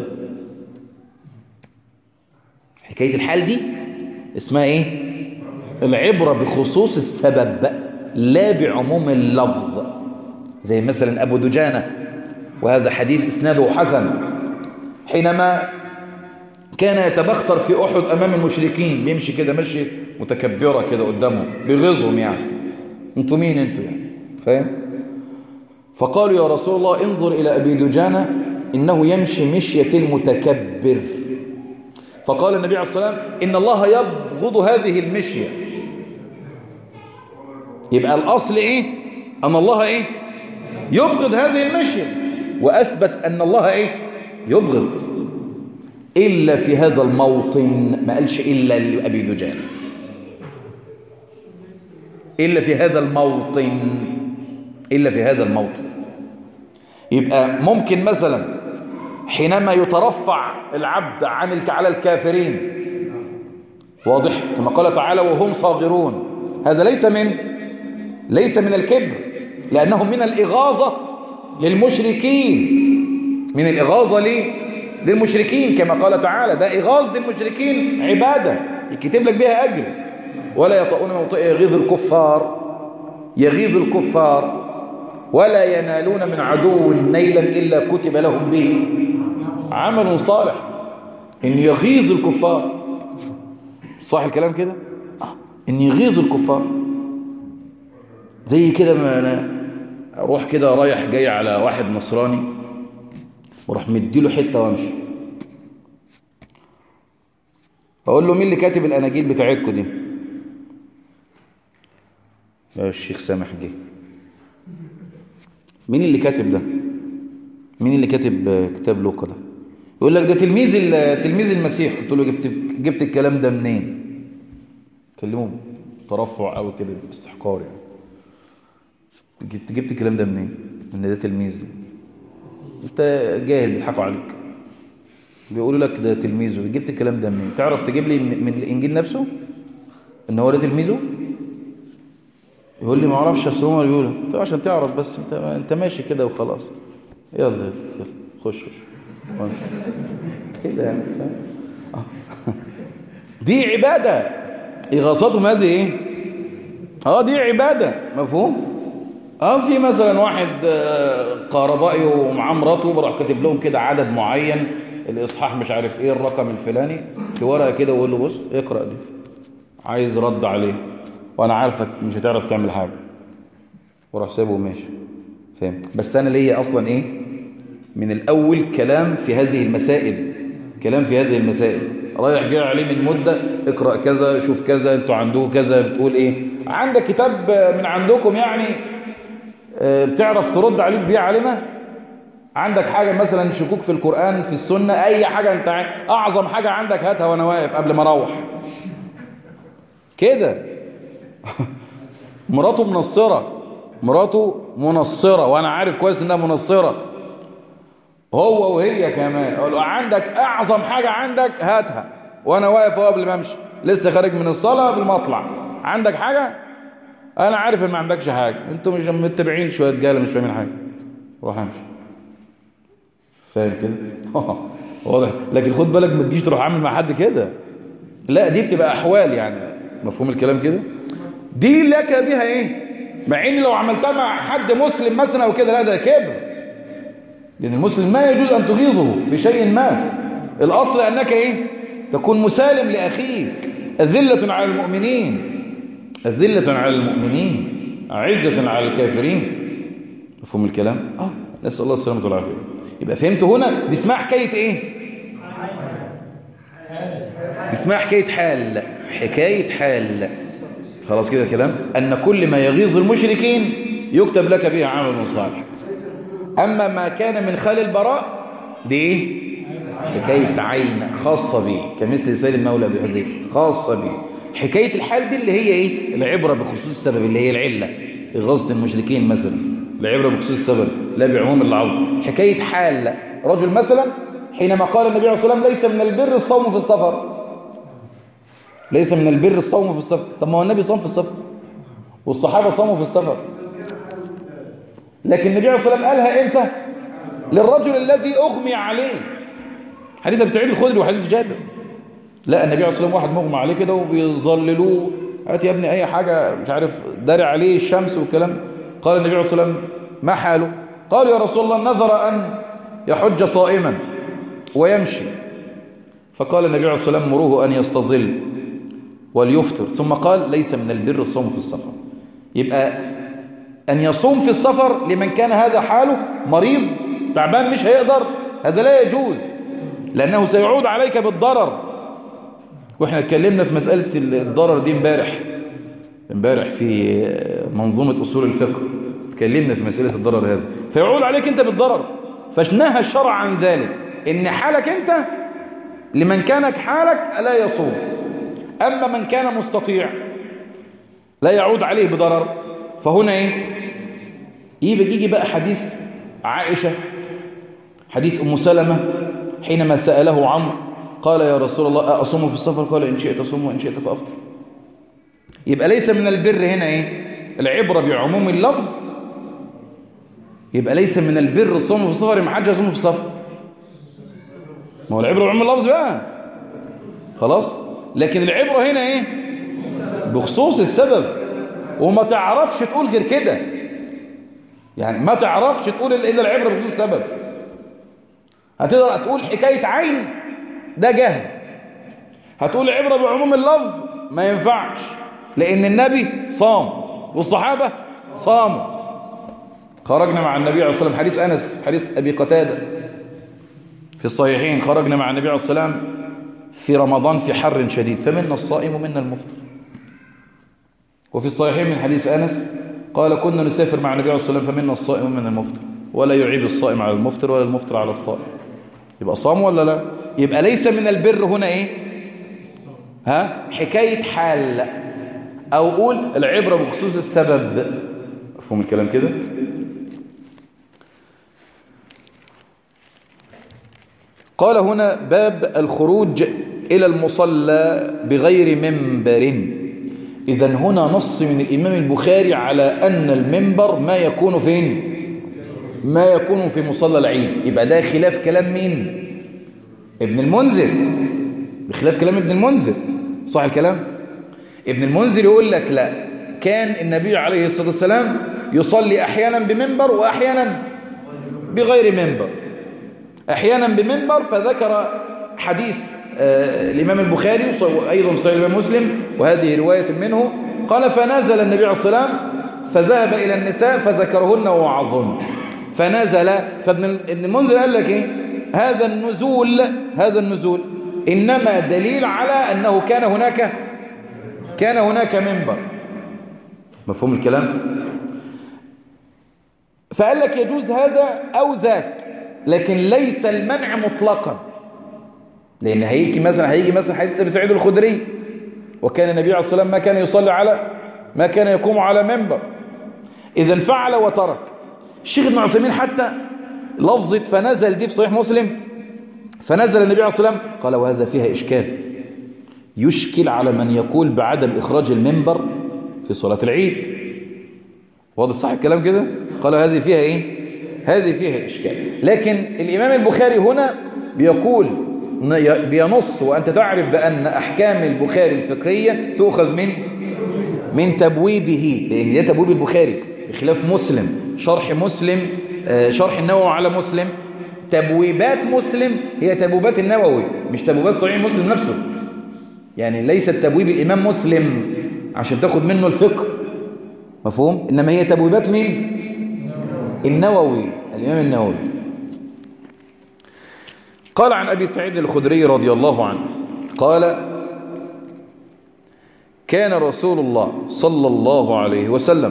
حكاية الحال دي اسمها إيه؟ العبرة بخصوص السبب لا بعموم اللفظ. زي مثلا أبو دجانة، وهذا حديث إسناده حسن، حينما كان يتبختر في أحد أمام المشركين، بيمشي كده مشي متكبرة كده قدامهم بيغيظهم، يعني انتوا مين انتوا يعني، فاهم؟ فقالوا يا رسول الله انظر إلى أبي دجانة إنه يمشي مشية المتكبر. فقال النبي عليه الصلاة والسلام إن الله يبغض هذه المشية. يبقى الأصل إيه؟ أن الله إيه؟ يبغض هذه المشية، وأثبت أن الله إيه؟ يبغض، إلا في هذا الموطن. ما قالش إلا لأبي دجانة، إلا في هذا الموطن، إلا في هذا الموطن. يبقى ممكن مثلا حينما يترفع العبد عن على الكافرين، واضح كما قال تعالى وهم صاغرون، هذا ليس من ليس من الكبر، لأنه من الإغاظة للمشركين، من الإغاظة ليه؟ للمشركين، كما قال تعالى ده إغاظ للمشركين عبادة يكتب لك بها أجر. ولا يطؤون موطئ يغيظ الكفار يغيظ الكفار ولا ينالون من عدو نيلا إلا كتب لهم به عمل صالح. إن يغيظ الكفار، صح الكلام كده؟ إن يغيظ الكفار. زي كده ما أنا أروح كده رايح جاي على واحد نصراني وراح مديله حتة وامشي، أقول له مين اللي كاتب الأناجيل بتاعتكم دي؟ يا الشيخ سامح جه. مين اللي كاتب ده؟ مين اللي كاتب كتاب لوقا ده؟ يقول لك ده تلميذ تلميذ المسيح. قلت له جبت جبت الكلام ده منين؟ كلموه ترفع قوي كده باستحقار، يعني جبت جبت الكلام ده منين؟ ان ده تلميذ. انت جاهل بيضحكوا عليك، بيقولوا لك ده تلميذه. جبت الكلام ده منين؟ تعرف تجيب لي من الانجيل نفسه ان هو ده تلميذه؟ يقول لي ما اعرفش، اصل هم اللي بيقولوا. انت عشان تعرف بس، انت انت ماشي كده وخلاص. يلا يلا, يلا. خش خش كده يعني، فاهم؟ دي عباده، اغاظتهم هذه ايه؟ اه دي عباده، مفهوم؟ اه في مثلا واحد قاربائي ومعاه مراته، بروح كاتب لهم كده عدد معين، الاصحاح مش عارف ايه، الرقم الفلاني في ورقه كده، واقول له بص اقرا دي، عايز رد عليه وانا عارفك مش هتعرف تعمل حاجه، وراح سايبه وماشي. فاهم؟ بس أنا ليا أصلا إيه من الأول كلام في هذه المسائل، كلام في هذه المسائل رايح جاي عليه من مدة، اقرأ كذا، شوف كذا، انتوا عندكم كذا، بتقول ايه، عندك كتاب من عندكم يعني بتعرف ترد عليه بيه علينا، عندك حاجة مثلا شكوك في القرآن في السنة، اي حاجة انت اعظم حاجة عندك هاتها وانا واقف قبل ما اروح كده. مراته منصرة، مراته منصرة وانا عارف كويس انها منصرة، هو وهي كمان، اقول له عندك اعظم حاجة عندك هاتها وانا واقف قبل ما امشي، لسه خارج من الصلاة قبل ما اطلع، عندك حاجة؟ انا عارف ان ما عندكش حاجة، انتوا مش متبعين شوية جالة مش فاهمين حاجة، روح امشي. فاهم كده؟ واضح. لكن خد بالك ما تجيش تروح عامل مع حد كده، لا دي بتبقى احوال يعني، مفهوم الكلام كده؟ دي لك بها ايه؟ مع ان لو عملتها مع حد مسلم مثلا او كده لا ده كبر، لأن المسلم ما يجوز أن تغيظه في شيء ما، الأصل أنك إيه؟ تكون مسالم لأخيك، أذلة على المؤمنين، أذلة على المؤمنين، عزة على الكافرين. مفهوم الكلام؟ آه نسأل الله السلامة والعافية. يبقى فهمت هنا دي اسمها حكاية إيه؟ دي اسمها حكاية حال، حكاية حال. خلاص كده الكلام، أن كل ما يغيظ المشركين يكتب لك به عمل صالح. أما ما كان من خال البراء دي إيه؟ حكاية عين خاصة به، كمثل سالم مولى أبي حذيفة خاصة به. حكاية الحال دي اللي هي إيه؟ العبرة بخصوص السبب، اللي هي العلة، إغاظة المشركين مثلا، العبرة بخصوص السبب لا بعموم اللفظ. حكاية حال رجل مثلا حينما قال النبي عليه الصلاة والسلام ليس من البر الصوم في السفر، ليس من البر الصوم في السفر. طب ما هو النبي صام في السفر والصحابة صاموا في السفر، لكن النبي عليه الصلاة والسلام قالها امتى؟ للرجل الذي أغمي عليه، حديث ابي سعيد الخدري وحديث جابر. لا النبي عليه الصلاة والسلام واحد مغمى عليه كده وبيظللوه، هات يا ابني اي حاجة مش عارف داري عليه الشمس والكلام. قال النبي عليه الصلاة والسلام ما حاله؟ قال يا رسول الله نذر أن يحج صائما ويمشي، فقال النبي عليه الصلاة والسلام مروه أن يستظل وليفطر، ثم قال ليس من البر الصوم في السفر. يبقى أن يصوم في السفر لمن كان هذا حاله مريض تعبان مش هيقدر، هذا لا يجوز لأنه سيعود عليك بالضرر. وإحنا اتكلمنا في مسألة الضرر دي امبارح امبارح في منظومة أصول الفقه، اتكلمنا في مسألة الضرر هذا، فيعود عليك أنت بالضرر. فنهى الشرع عن ذلك، إن حالك أنت لمن كانك حالك لا يصوم، أما من كان مستطيع لا يعود عليه بضرر فهنا إيه؟ يبقى يجي بقى حديث عائشة، حديث أم سلمة حينما سأله عمرو قال يا رسول الله أصوم في السفر؟ قال إن شئت أصوم وإن شئت فأفطر. يبقى ليس من البر هنا إيه؟ العبرة بعموم اللفظ، يبقى ليس من البر الصوم في السفر، ما حدش يصوم في السفر، ما هو العبرة بعموم اللفظ بقى خلاص. لكن العبرة هنا إيه؟ بخصوص السبب، وما تعرفش تقول غير كده، يعني ما تعرفش تقول إلا العبرة بخصوص السبب. هتقدر تقول حكاية عين ده جهل، هتقول عبرة بعموم اللفظ ما ينفعش، لأن النبي صام والصحابة صاموا. خرجنا مع النبي عليه الصلاة والسلام، حديث أنس حديث أبي قتادة في الصحيحين، خرجنا مع النبي عليه الصلاة والسلام في رمضان في حر شديد فمنا الصائم ومنا المفطر. وفي الصحيحين من حديث أنس قال كنا نسافر مع النبي عليه الصلاة والسلام فمنا الصائم ومنا المفطر، ولا يعيب الصائم على المفطر ولا المفطر على الصائم. يبقى صام ولا لا؟ يبقى ليس من البر هنا ايه؟ ها؟ حكاية حال، او قول العبرة بخصوص السبب. مفهوم الكلام كده؟ قال هنا باب الخروج إلى المصلى بغير منبر. إذن هنا نص من الإمام البخاري على أن المنبر ما يكون فين؟ ما يكون في مصلى العيد. يبقى ده خلاف كلام مين؟ ابن المنذر، بخلاف كلام ابن المنذر، صح الكلام؟ ابن المنذر يقول لك لا، كان النبي عليه الصلاة والسلام يصلي أحيانا بمنبر وأحيانا بغير منبر، أحيانا بمنبر، فذكر حديث آه الإمام البخاري وأيضا صحيح الإمام مسلم وهذه رواية منه، قال فنزل النبي عليه الصلاة والسلام فذهب إلى النساء فذكرهن ووعظهن فنزل. فابن المنذر قال لك إيه؟ هذا النزول هذا النزول إنما دليل على أنه كان هناك كان هناك منبر. مفهوم الكلام؟ فقال لك يجوز هذا أو ذاك، لكن ليس المنع مطلقا، لأن هيجي مثلا هيجي مثلا حديث أبي سعيد الخدري وكان النبي عليه الصلاة والسلام ما كان يصلي على ما كان يقوم على منبر، إذا فعل وترك. الشيخ ابن عثيمين حتى لفظة فنزل دي في صحيح مسلم، فنزل النبي عليه الصلاة والسلام قال وهذا فيها إشكال يشكل على من يقول بعدم إخراج المنبر في صلاة العيد. واضح صح الكلام كده؟ قال هذه فيها إيه؟ هذه فيها إشكال. لكن الإمام البخاري هنا بيقول بينص، وأنت تعرف بأن أحكام البخاري الفقهية تؤخذ من من تبويبه، لأن ده تبويب البخاري بخلاف مسلم. شرح مسلم شرح النووي على مسلم، تبويبات مسلم هي تبويبات النووي مش تبويبات صحيح مسلم نفسه. يعني ليست تبويب الإمام مسلم عشان تاخد منه الفقه، مفهوم؟ إنما هي تبويبات مين؟ النووي، الإمام النووي. قال عن أبي سعيد الخدري رضي الله عنه قال كان رسول الله صلى الله عليه وسلم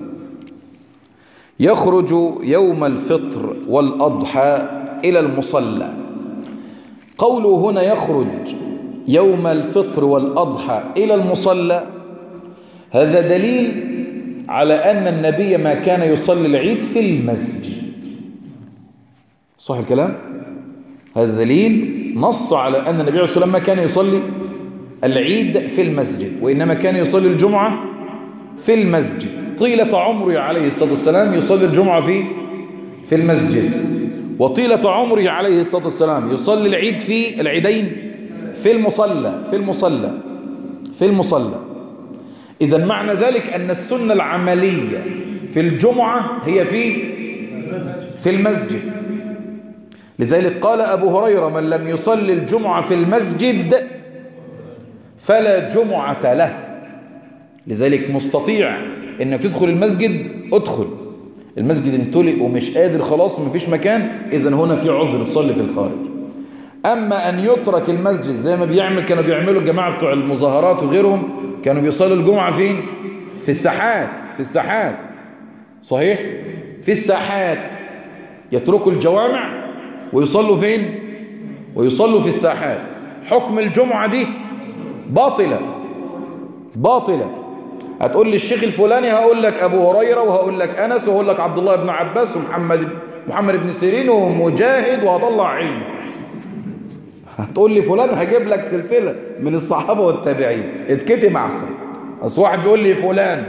يخرج يوم الفطر والأضحى إلى المصلى. قوله هنا يخرج يوم الفطر والأضحى إلى المصلى هذا دليل على أن النبي ما كان يصلي العيد في المسجد. صح الكلام؟ هذا دليل نص على أن النبي عليه الصلاة والسلام ما كان يصلي العيد في المسجد، وإنما كان يصلي الجمعة في المسجد. طيلة عمره عليه الصلاة والسلام يصلي الجمعة في في المسجد، وطيلة عمره عليه الصلاة والسلام يصلي العيد في العيدين في المصلى في المصلى في المصلى. إذا معنى ذلك أن السنة العملية في الجمعة هي في في المسجد. لذلك قال أبو هريرة من لم يصلي الجمعة في المسجد فلا جمعة له. لذلك مستطيع انك تدخل المسجد، ادخل المسجد امتلئ ومش قادر خلاص مفيش مكان، اذا هنا في عذر تصلي في الخارج. اما ان يترك المسجد زي ما بيعمل كانوا بيعملوا الجماعة بتوع المظاهرات وغيرهم، كانوا بيصلوا الجمعة فين؟ في الساحات في الساحات صحيح؟ في الساحات يتركوا الجوامع ويصلوا فين؟ ويصلوا في الساحات. حكم الجمعة دي باطلة باطلة. هتقول لي الشيخ الفلاني، هقول لك أبو هريرة وهقول لك أنس وهقول لك عبد الله بن عباس ومحمد محمد بن سيرين ومجاهد وهطلع عيني. هتقول لي فلان، هجيب لك سلسلة من الصحابة والتابعين اتكتم أحسن. أصل واحد بيقول لي فلان.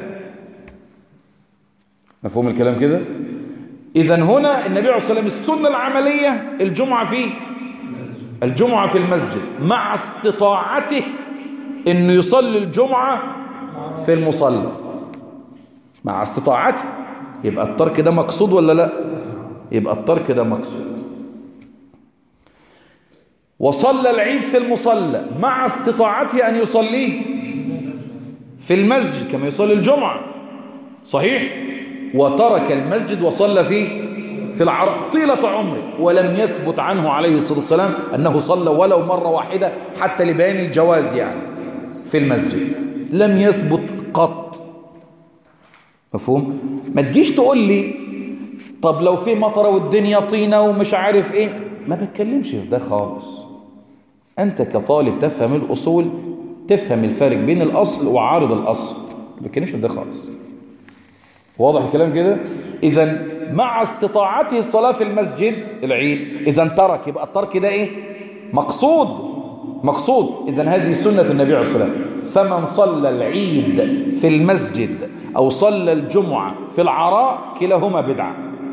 مفهوم الكلام كده؟ إذا هنا النبي عليه الصلاة والسلام السنة العملية الجمعة في الجمعة في المسجد، مع استطاعته إنه يصلي الجمعة في المصلى مع استطاعته. يبقى الترك ده مقصود ولا لا؟ يبقى الترك ده مقصود. وصلى العيد في المصلى مع استطاعته أن يصليه في المسجد كما يصلي الجمعة صحيح، وترك المسجد وصلى فيه في العراء طيلة عمره، ولم يثبت عنه عليه الصلاة والسلام أنه صلى ولو مرة واحدة حتى لبيان الجواز يعني في المسجد، لم يثبت قط. مفهوم؟ ما تجيش تقول لي طب لو في مطره والدنيا طينة ومش عارف ايه، ما بتكلمش في ده خالص. انت كطالب تفهم الاصول، تفهم الفرق بين الاصل وعارض الاصل، ما بتكلمش في ده خالص. واضح الكلام كده؟ اذا مع استطاعته الصلاة في المسجد العيد، اذا ترك، يبقى الترك ده ايه؟ مقصود مقصود. اذا هذه سنة النبي عليه الصلاة والسلام. فمن صلى العيد في المسجد أو صلى الجمعة في العراء كلاهما بدعة،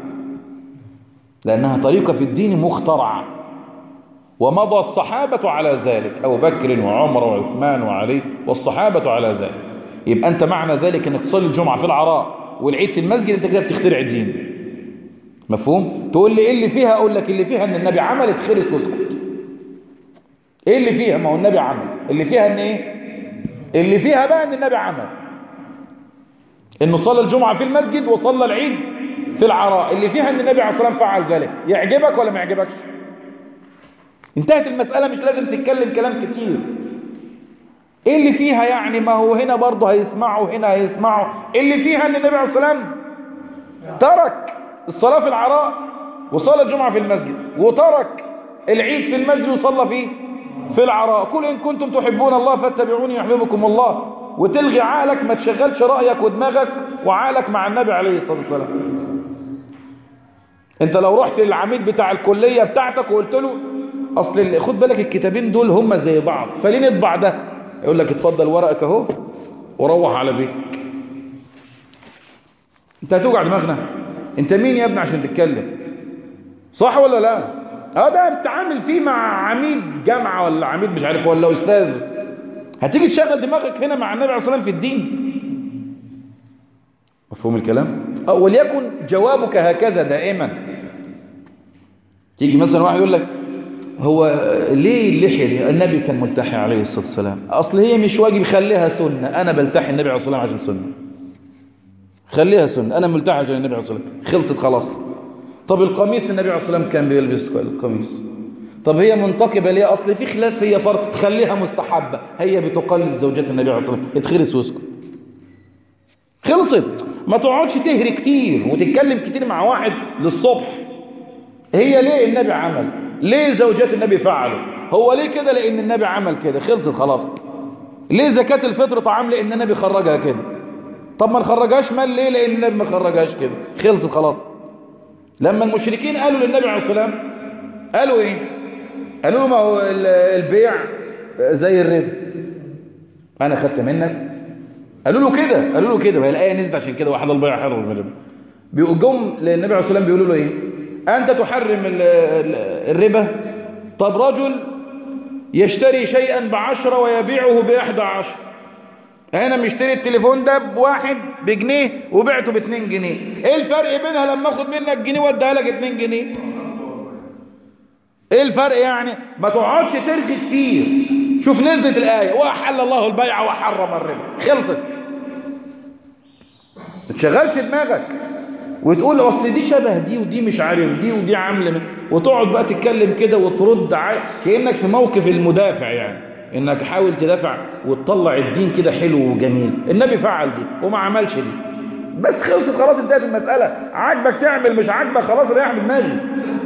لأنها طريقة في الدين مخترعة، ومضى الصحابة على ذلك، أبو بكر وعمر وعثمان وعلي والصحابة على ذلك. يبقى أنت معنى ذلك أنك تصلي الجمعة في العراء والعيد في المسجد، أنت كده بتخترع دين. مفهوم؟ تقول لي إيه اللي فيها؟ أقول لك اللي فيها أن النبي عمل، اتخلص واسكت. إيه اللي فيها؟ ما هو النبي عمل. اللي فيها أن إيه؟ اللي فيها بقى أن النبي عمل. انه صلى الجمعة في المسجد وصلى العيد في العراء، اللي فيها ان النبي عليه الصلاة والسلام فعل ذلك. يعجبك ولا ما يعجبكش؟ انتهت المسألة، مش لازم تتكلم كلام كتير. ايه اللي فيها يعني؟ ما هو هنا برضه هيسمعوا هنا هيسمعوا. اللي فيها ان النبي عليه الصلاة والسلام ترك الصلاة في العراء وصلى الجمعة في المسجد، وترك العيد في المسجد وصلى فيه في العراء. قل إن كنتم تحبون الله فاتبعوني يحببكم الله. وتلغي عقلك، ما تشغلش رأيك ودماغك وعقلك مع النبي عليه الصلاة والسلام. انت لو رحت للعميد بتاع الكلية بتاعتك وقلت له اصل خد بالك الكتابين دول هم زي بعض، فليه نطبع ده؟ يقول لك اتفضل ورقك اهو وروح على بيتك. انت هتوجع دماغنا؟ انت مين يا ابني عشان تتكلم؟ صح ولا لا؟ اه ده بتتعامل فيه مع عميد جامعة ولا عميد مش عارف ولا استاذ. هتيجي تشغل دماغك هنا مع النبي عليه الصلاة والسلام في الدين؟ مفهوم الكلام؟ اه وليكن جوابك هكذا دائما. تيجي مثلا واحد يقول لك هو ليه اللحية دي؟ النبي كان ملتحي عليه الصلاة والسلام. اصل هي مش واجب، خليها سنة. انا بلتحي النبي عليه الصلاة والسلام عشان سنة، خليها سنة. انا ملتحي عشان النبي عليه الصلاة والسلام، خلصت خلاص. طب القميص النبي عليه الصلاة والسلام كان بيلبس القميص. طب هي منتقبة ليه؟ اصل في خلاف، هي فرق، خليها مستحبة. هي بتقلد زوجات النبي عليه الصلاة والسلام. اتخرس واسكت، خلصت. ما تقعدش تهري كتير وتتكلم كتير مع واحد للصبح. هي ليه النبي عمل؟ ليه زوجات النبي فعلوا؟ هو ليه كده؟ لان النبي عمل كده، خلصت خلاص. ليه زكاة الفطر طعام؟ لان النبي خرجها كده. طب ما نخرجهاش مال ليه؟ لان النبي ما خرجهاش كده، خلصت خلاص. لما المشركين قالوا للنبي عليه الصلاة والسلام قالوا ايه؟ قالوا له ما هو البيع زي الربا، انا خدت منك. قالوا له كده، قالوا له كده. وهي الايه نزلت عشان كده، واحد البيع حرم من الربا. بيقوم للنبي عليه الصلاة والسلام بيقولوا له ايه؟ انت تحرم الربا؟ طب رجل يشتري شيئا بعشرة ويبيعه بإحدى عشر. انا مشتري التليفون ده بواحد بجنيه وبعته باتنين جنيه، ايه الفرق بينها لما اخد منك جنيه واديها لك اتنين جنيه؟ ايه الفرق يعني؟ ما تقعدش ترغي كتير. شوف نزلت الآية وأحل الله البيع وحرم الربا، خلصت. ما تشغلش دماغك وتقول اصل دي شبه دي ودي مش عارف دي ودي عامله، وتقعد بقى تتكلم كده وترد ع... كأنك في موقف المدافع، يعني انك حاول تدافع وتطلع الدين كده حلو وجميل. النبي فعل دي وما عملش دي، بس خلصت خلاص، انتهت المسألة. عاجبك تعمل، مش عاجبك خلاص ريح دماغي.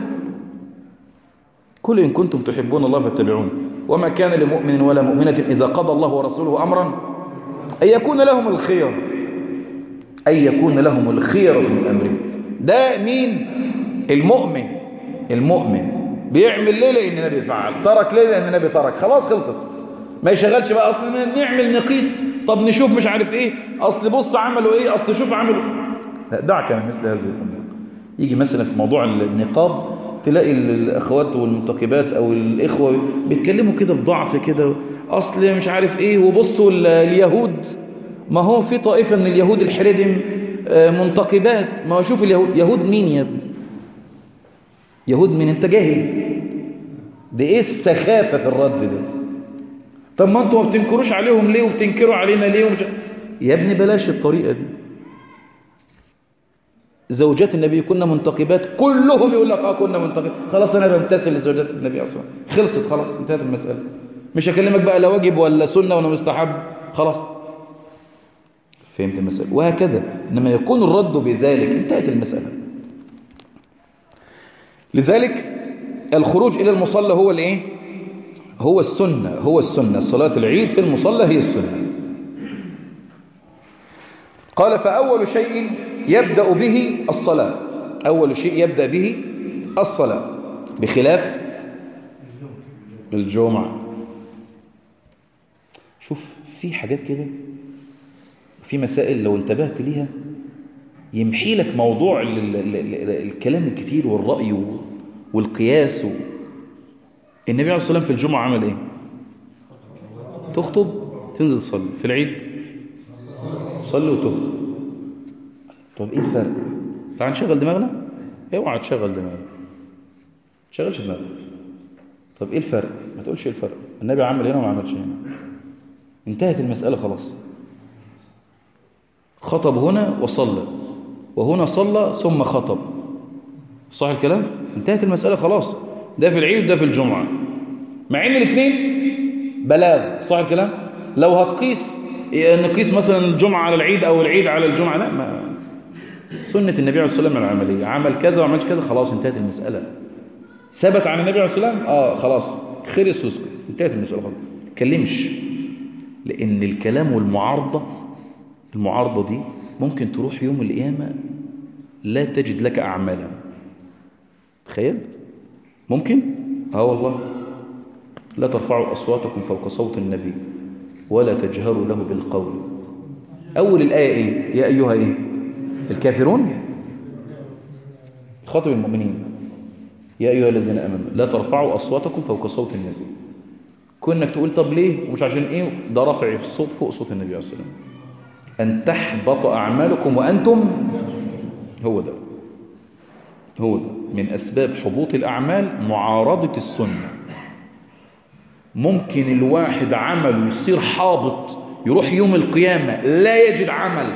قل إن كنتم تحبون الله فاتبعوني وما كان لمؤمن ولا مؤمنة إذا قضى الله ورسوله أمرا أن يكون لهم الخير أن يكون لهم الخيرة من أمره. ده مين؟ المؤمن. المؤمن بيعمل ليه؟ لأن النبي فعل. ترك ليه؟ لأن النبي ترك. خلاص خلصت. ما يشغلش بقى أصل نعمل نقيس، طب نشوف مش عارف إيه، أصل بص عملوا إيه، أصل شوف عملوا. لا، دعك من مثل هذه الأمور. يجي مثلا في موضوع النقاب تلاقي الأخوات والمنتقبات أو الإخوة بيتكلموا كده بضعف كده، أصل مش عارف إيه، وبصوا اليهود، ما هو في طائفة من اليهود الحردم منتقبات. ما هو شوف اليهود، يهود مين يا ابني؟ يهود مين؟ انت جاهل. ده ايه السخافة في الرد ده؟ طب ما انتوا ما بتنكروش عليهم ليه وبتنكروا علينا ليه ومش... يا ابني بلاش الطريقة دي. زوجات النبي كنا منتقبات، كلهم يقول لك اه كنا منتقبات. خلاص انا بمتثل لزوجات النبي اصلا، خلصت خلاص، انتهت المسألة. مش هكلمك بقى لا واجب ولا سنة ولا مستحب، خلاص فهمت المسألة. وهكذا إنما يكون الرد بذلك، انتهت المسألة. لذلك الخروج إلى المصلى هو الإيه؟ هو السنة، هو السنة. صلاة العيد في المصلى هي السنة. قال فأول شيء يبدأ به الصلاة. أول شيء يبدأ به الصلاة بخلاف الجمعة. شوف في حاجات كده، في مسائل لو انتبهت ليها يمحي لك موضوع ال ال ال الكلام الكتير والرأي والقياس. النبي عليه الصلاة والسلام في الجمعة عمل ايه؟ تخطب تنزل تصلي. في العيد صلي وتخطب. طب ايه الفرق؟ تعال نشغل دماغنا؟ اوعى تشغل دماغك، تشغلش دماغك. طب ايه الفرق؟ ما تقولش ايه الفرق، النبي عمل هنا وما عملش هنا، انتهت المسألة خلاص. خطب هنا وصلى، وهنا صلى ثم خطب. صح الكلام؟ انتهت المسألة خلاص. ده في العيد وده في الجمعة، مع ان الاثنين بلاغ. صح الكلام؟ لو هتقيس نقيس مثلا الجمعة على العيد او العيد على الجمعة، لا، ما سنة النبي عليه الصلاة والسلام العملية، عمل كذا وعملش كذا، خلاص انتهت المسألة. ثبت عن النبي عليه الصلاة والسلام، اه خلاص خلص واسكت، انتهت المسألة خلاص. ما تتكلمش، لأن الكلام والمعارضة، المعارضة دي ممكن تروح يوم القيامة لا تجد لك أعمالا. تخيل، ممكن. اه والله. لا ترفعوا أصواتكم فوق صوت النبي ولا تجهروا له بالقول. أول الآية إيه؟ يا أيها إيه؟ الكافرون. خاطب المؤمنين، يا أيها الذين آمنوا لا ترفعوا أصواتكم فوق صوت النبي. كونك تقول طب ليه ومش عشان إيه؟ ده رفع في الصوت فوق صوت النبي عليه الصلاة والسلام. أن تحبط أعمالكم وأنتم، هو ده هو ده من أسباب حبوط الأعمال، معارضة السنة. ممكن الواحد عمله يصير حابط، يروح يوم القيامة لا يجد عمل،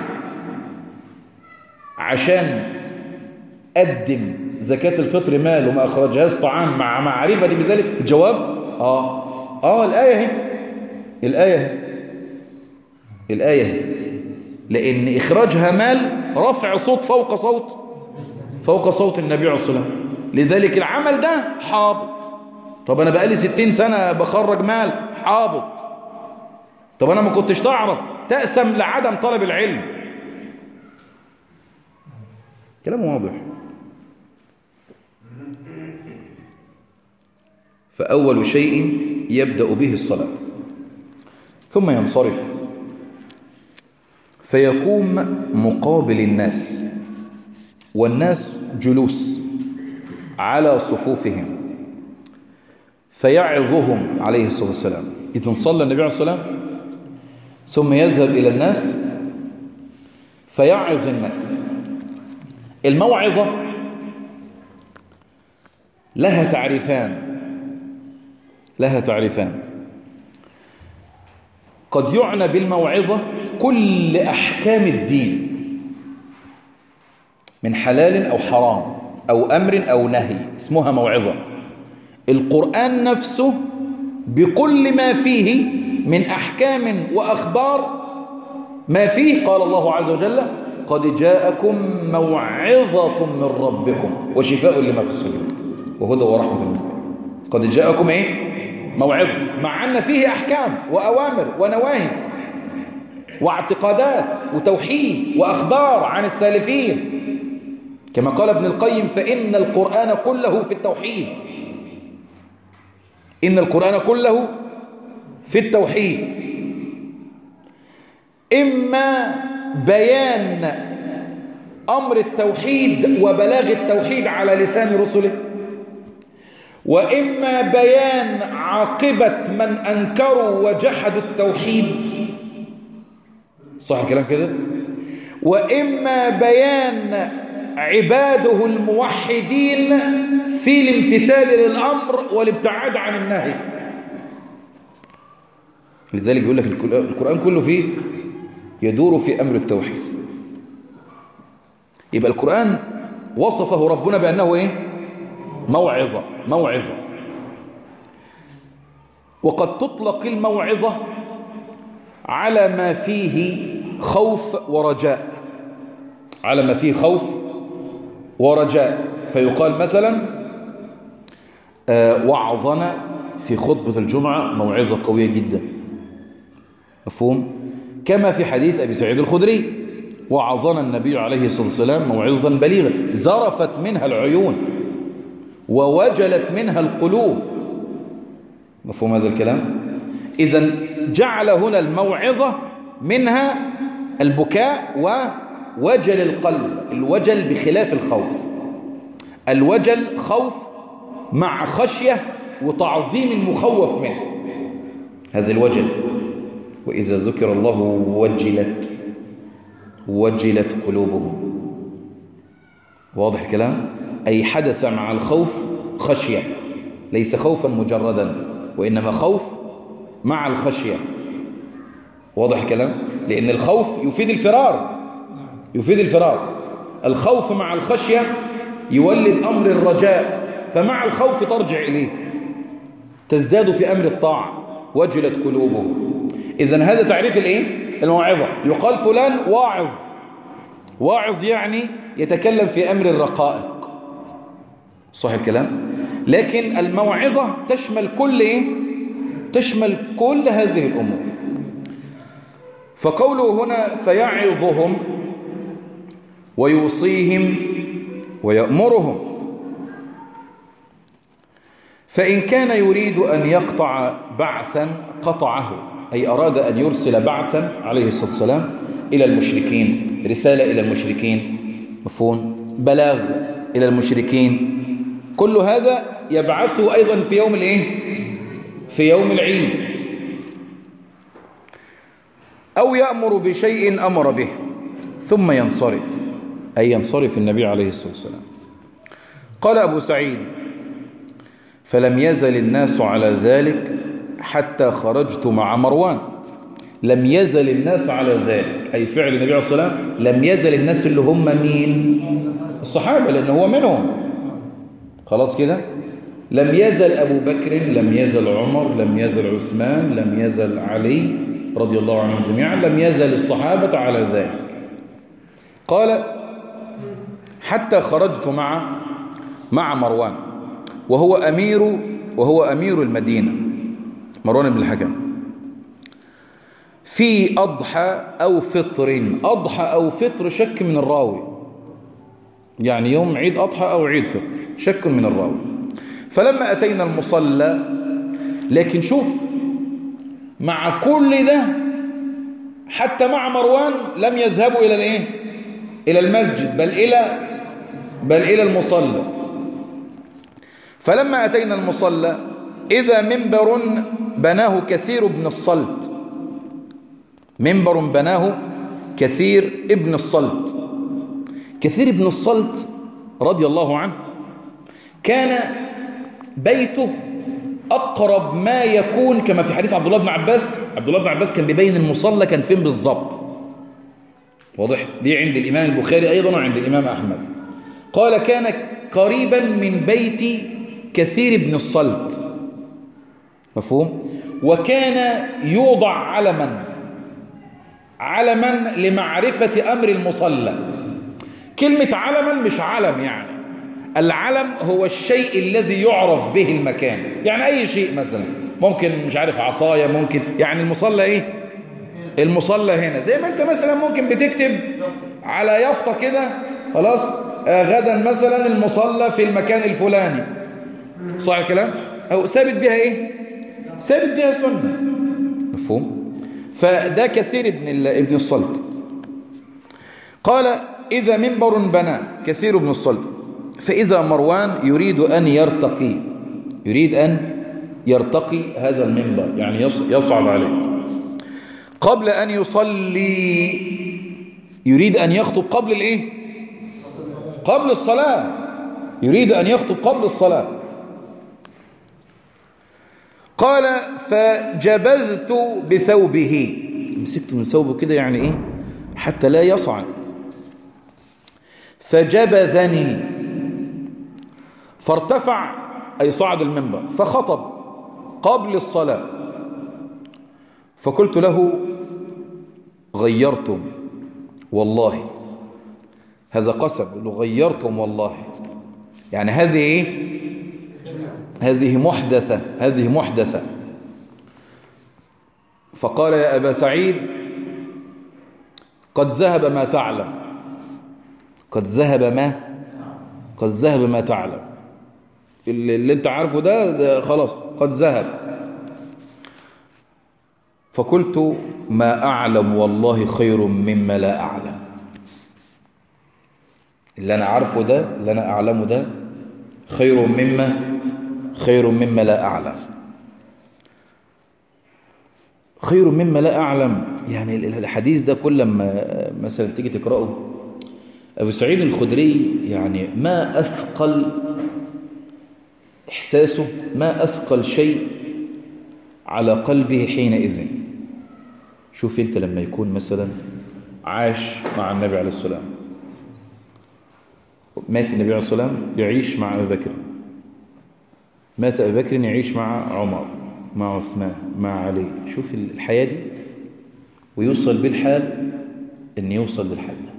عشان قدم زكاة الفطر مال وما أخرجهاش طعام مع معرفة بذلك. الجواب آه آه الآية هي الآية هي الآية هي لأن إخراجها مال رفع صوت فوق صوت فوق صوت النبي عليه الصلاة والسلام. لذلك العمل ده حابط. طب أنا بقالي ستين سنة بخرج مال، حابط. طب أنا ما كنتش تعرف، تأسم لعدم طلب العلم. كلام واضح. فأول شيء يبدأ به الصلاة، ثم ينصرف فيقوم مقابل الناس، والناس جلوس على صفوفهم، فيعظهم عليه الصلاة والسلام. إذن صلى النبي عليه الصلاة والسلام ثم يذهب إلى الناس فيعظ الناس. الموعظة لها تعريفان لها تعريفان قد يعنى بالموعظة كل أحكام الدين من حلال أو حرام أو أمر أو نهي، اسمها موعظة. القرآن نفسه بكل ما فيه من أحكام وأخبار، ما فيه قال الله عز وجل قد جاءكم موعظة من ربكم وشفاء لما في الصدور وهدى ورحمة للمؤمنين. قد جاءكم إيه؟ موعظة، مع أن فيه أحكام وأوامر ونواهي واعتقادات وتوحيد وأخبار عن السالفين، كما قال ابن القيم فإن القرآن كله في التوحيد. إن القرآن كله في التوحيد، إما بيان أمر التوحيد وبلاغ التوحيد على لسان رسله، وإما بيان عاقبة من أنكروا وجحدوا التوحيد. صح الكلام كده؟ وإما بيان عباده الموحدين في الامتثال للأمر والابتعاد عن النهي. لذلك بيقول لك القرآن كله فيه يدور في أمر التوحيد. يبقى القرآن وصفه ربنا بأنه إيه؟ موعظة موعظة. وقد تطلق الموعظة على ما فيه خوف ورجاء، على ما فيه خوف ورجاء. فيقال مثلا آه وعظنا في خطبة الجمعة موعظة قوية جدا، مفهوم؟ كما في حديث أبي سعيد الخدري وعظنا النبي عليه الصلاة والسلام موعظة بليغة زرفت منها العيون ووجلت منها القلوب. مفهوم هذا الكلام؟ إذن جعل هنا الموعظة منها البكاء ووجل القلب. الوجل بخلاف الخوف. الوجل خوف مع خشية وتعظيم مخوف منه، هذا الوجل. وإذا ذكر الله وجلت وجلت قلوبهم. واضح الكلام؟ أي حدث مع الخوف خشية، ليس خوفا مجردا، وإنما خوف مع الخشية. واضح الكلام؟ لأن الخوف يفيد الفرار، يفيد الفراغ. الخوف مع الخشية يولد أمر الرجاء، فمع الخوف ترجع إليه، تزداد في أمر الطاعة، وجلت قلوبه. إذن هذا تعريف الإيه؟ الموعظة. يقال فلان واعظ. واعظ يعني يتكلم في أمر الرقائق، صح الكلام؟ لكن الموعظة تشمل كل إيه؟ تشمل كل هذه الأمور. فقوله هنا فيعظهم ويوصيهم ويأمرهم. فإن كان يريد أن يقطع بعثا قطعه، أي أراد أن يرسل بعثا عليه الصلاة والسلام إلى المشركين، رسالة إلى المشركين، مفهوم؟ بلاغ إلى المشركين، كل هذا يبعثه أيضا في يوم الإيه؟ في يوم العيد. أو يأمر بشيء أمر به ثم ينصرف، أي ينصرف النبي عليه الصلاة والسلام. قال أبو سعيد فلم يزل الناس على ذلك حتى خرجت مع مروان. لم يزل الناس على ذلك، أي فعل النبي عليه الصلاة والسلام. لم يزل الناس اللي هم مين؟ الصحابة، لأن هو منهم، خلاص كده. لم يزل أبو بكر، لم يزل عمر، لم يزل عثمان، لم يزل علي رضي الله عنهم جميعا، لم يزل الصحابة على ذلك. قال حتى خرجت مع مع مروان وهو أمير وهو أمير المدينة، مروان بن الحكم، في أضحى أو فطر. أضحى أو فطر شك من الراوي، يعني يوم عيد أضحى أو عيد فطر، شك من الراوي. فلما أتينا المصلى، لكن شوف مع كل ده حتى مع مروان لم يذهبوا إلى الإيه؟ إلى المسجد، بل إلى بل إلى المصلى. فلما أتينا المصلى إذا منبر بناه كثير ابن الصلت، منبر بناه كثير ابن الصلت. كثير ابن الصلت رضي الله عنه كان بيته أقرب ما يكون، كما في حديث عبد الله بن عباس. عبد الله بن عباس كان بيبين المصلى كان فين بالضبط، واضح؟ دي عند الإمام البخاري أيضا وعند الإمام أحمد. قال كان قريبا من بيت كثير ابن الصلت، مفهوم؟ وكان يوضع علما علما لمعرفة أمر المصلى. كلمة علما مش علم، يعني العلم هو الشيء الذي يعرف به المكان، يعني أي شيء مثلا ممكن مش عارف عصاية، ممكن يعني المصلى إيه؟ المصلى هنا زي ما أنت مثلا ممكن بتكتب على يافطة كده خلاص آه غدا مثلا المصلى في المكان الفلاني، صح الكلام؟ أو ثابت بها إيه؟ ثابت بها سنة، مفهوم؟ فده كثير ابن ابن الصلت. قال إذا منبر بنى كثير ابن الصلت، فإذا مروان يريد أن يرتقي يريد أن يرتقي هذا المنبر، يعني يصعد عليه قبل أن يصلي، يريد أن يخطب قبل الإيه؟ قبل الصلاة، يريد أن يخطب قبل الصلاة. قال فجبذت بثوبه، مسكت من ثوبه كده يعني إيه؟ حتى لا يصعد. فجبذني فارتفع، أي صعد المنبر، فخطب قبل الصلاة. فقلت له غيرتم والله، هذا قسم، غيرتم والله، يعني هذه إيه؟ هذه محدثة، هذه محدثة. فقال يا أبا سعيد قد ذهب ما تعلم، قد ذهب ما قد ذهب ما تعلم، اللي, اللي انت عارفه ده, ده خلاص قد ذهب. فقلت ما أعلم والله خير مما لا أعلم، اللي أنا عارفه ده، اللي أنا أعلمه ده خير مما خير مما لا أعلم. خير مما لا أعلم، يعني الحديث ده كل ما مثلا تيجي تقرأه، أبو سعيد الخدري يعني ما أثقل إحساسه، ما أثقل شيء على قلبه حينئذ. شوف أنت لما يكون مثلا عاش مع النبي عليه السلام، مات النبي عليه السلام يعيش مع أبي بكر، مات أبي بكر يعيش مع عمر مع عثمان مع علي. شوف الحياة دي، ويوصل بالحال أن يوصل للحال ده.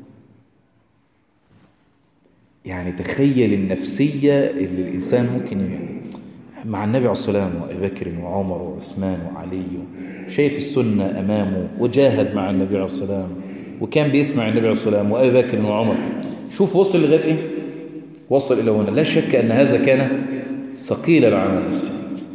يعني تخيل النفسية اللي الإنسان ممكن يعني مع النبي عليه السلام وأبي بكر وعمر وعثمان وعلي، شايف السنة أمامه وجاهد مع النبي عليه السلام وكان بيسمع النبي عليه السلام وأبي بكر وعمر. شوف وصل لغاية إيه؟ وصل إلى هنا. لا شك أن هذا كان ثقيلا على نفسه.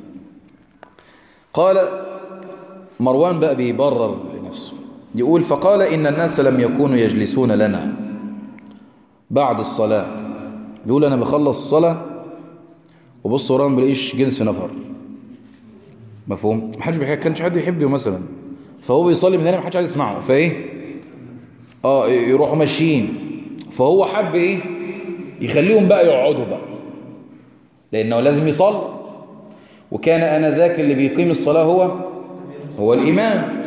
قال مروان بقى بيبرر لنفسه، يقول فقال إن الناس لم يكونوا يجلسون لنا بعد الصلاة. يقول أنا بخلص الصلاة وبص وراهم بلاقيش جنس نفر. مفهوم؟ ما حدش بيحكي، كانش حد يحبه مثلا، فهو بيصلي من هنا ما حدش عايز يسمعه، فايه اه يروحوا ماشيين. فهو حب ايه يخليهم بقى يقعدوا بقى، لانه لازم يصلي، وكان انذاك اللي بيقيم الصلاة هو هو الامام.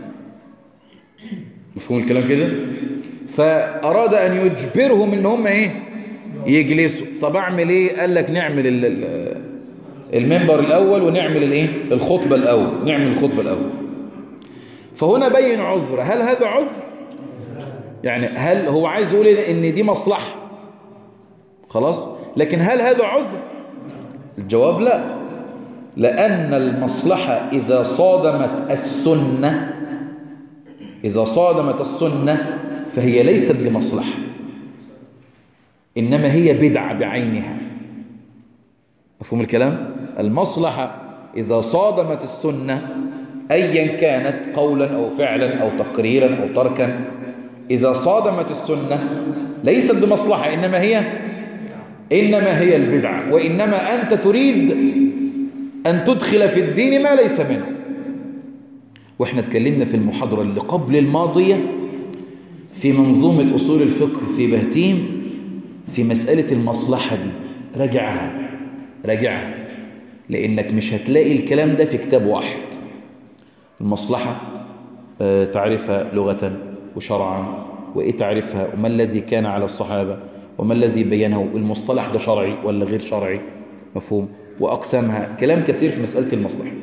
مفهوم الكلام كده؟ فاراد ان يجبرهم ان هم ايه يجلسوا. طب اعمل ايه؟ قال لك نعمل المنبر الاول ونعمل الايه الخطبه الاول، نعمل الخطبه الاول. فهنا بين عذر. هل هذا عذر؟ يعني هل هو عايز يقول ان دي مصلحه خلاص، لكن هل هذا عذر؟ الجواب لا، لان المصلحه اذا صادمت السنه اذا صادمت السنه فهي ليست بمصلحه، إنما هي بدعة بعينها. مفهوم الكلام؟ المصلحة إذا صادمت السنة أيا كانت قولا أو فعلا أو تقريرا أو تركا، إذا صادمت السنة ليست بمصلحة، إنما هي إنما هي البدعة، وإنما أنت تريد أن تدخل في الدين ما ليس منه. وإحنا اتكلمنا في المحاضرة اللي قبل الماضية في منظومة أصول الفقه في بهتيم في مسألة المصلحة دي. راجعها راجعها لأنك مش هتلاقي الكلام ده في كتاب واحد. المصلحة آه تعرفها لغة وشرعا، وإيه تعرفها، وما الذي كان على الصحابة، وما الذي بينه، المصطلح ده شرعي ولا غير شرعي، مفهوم، وأقسامها، كلام كثير في مسألة المصلحة.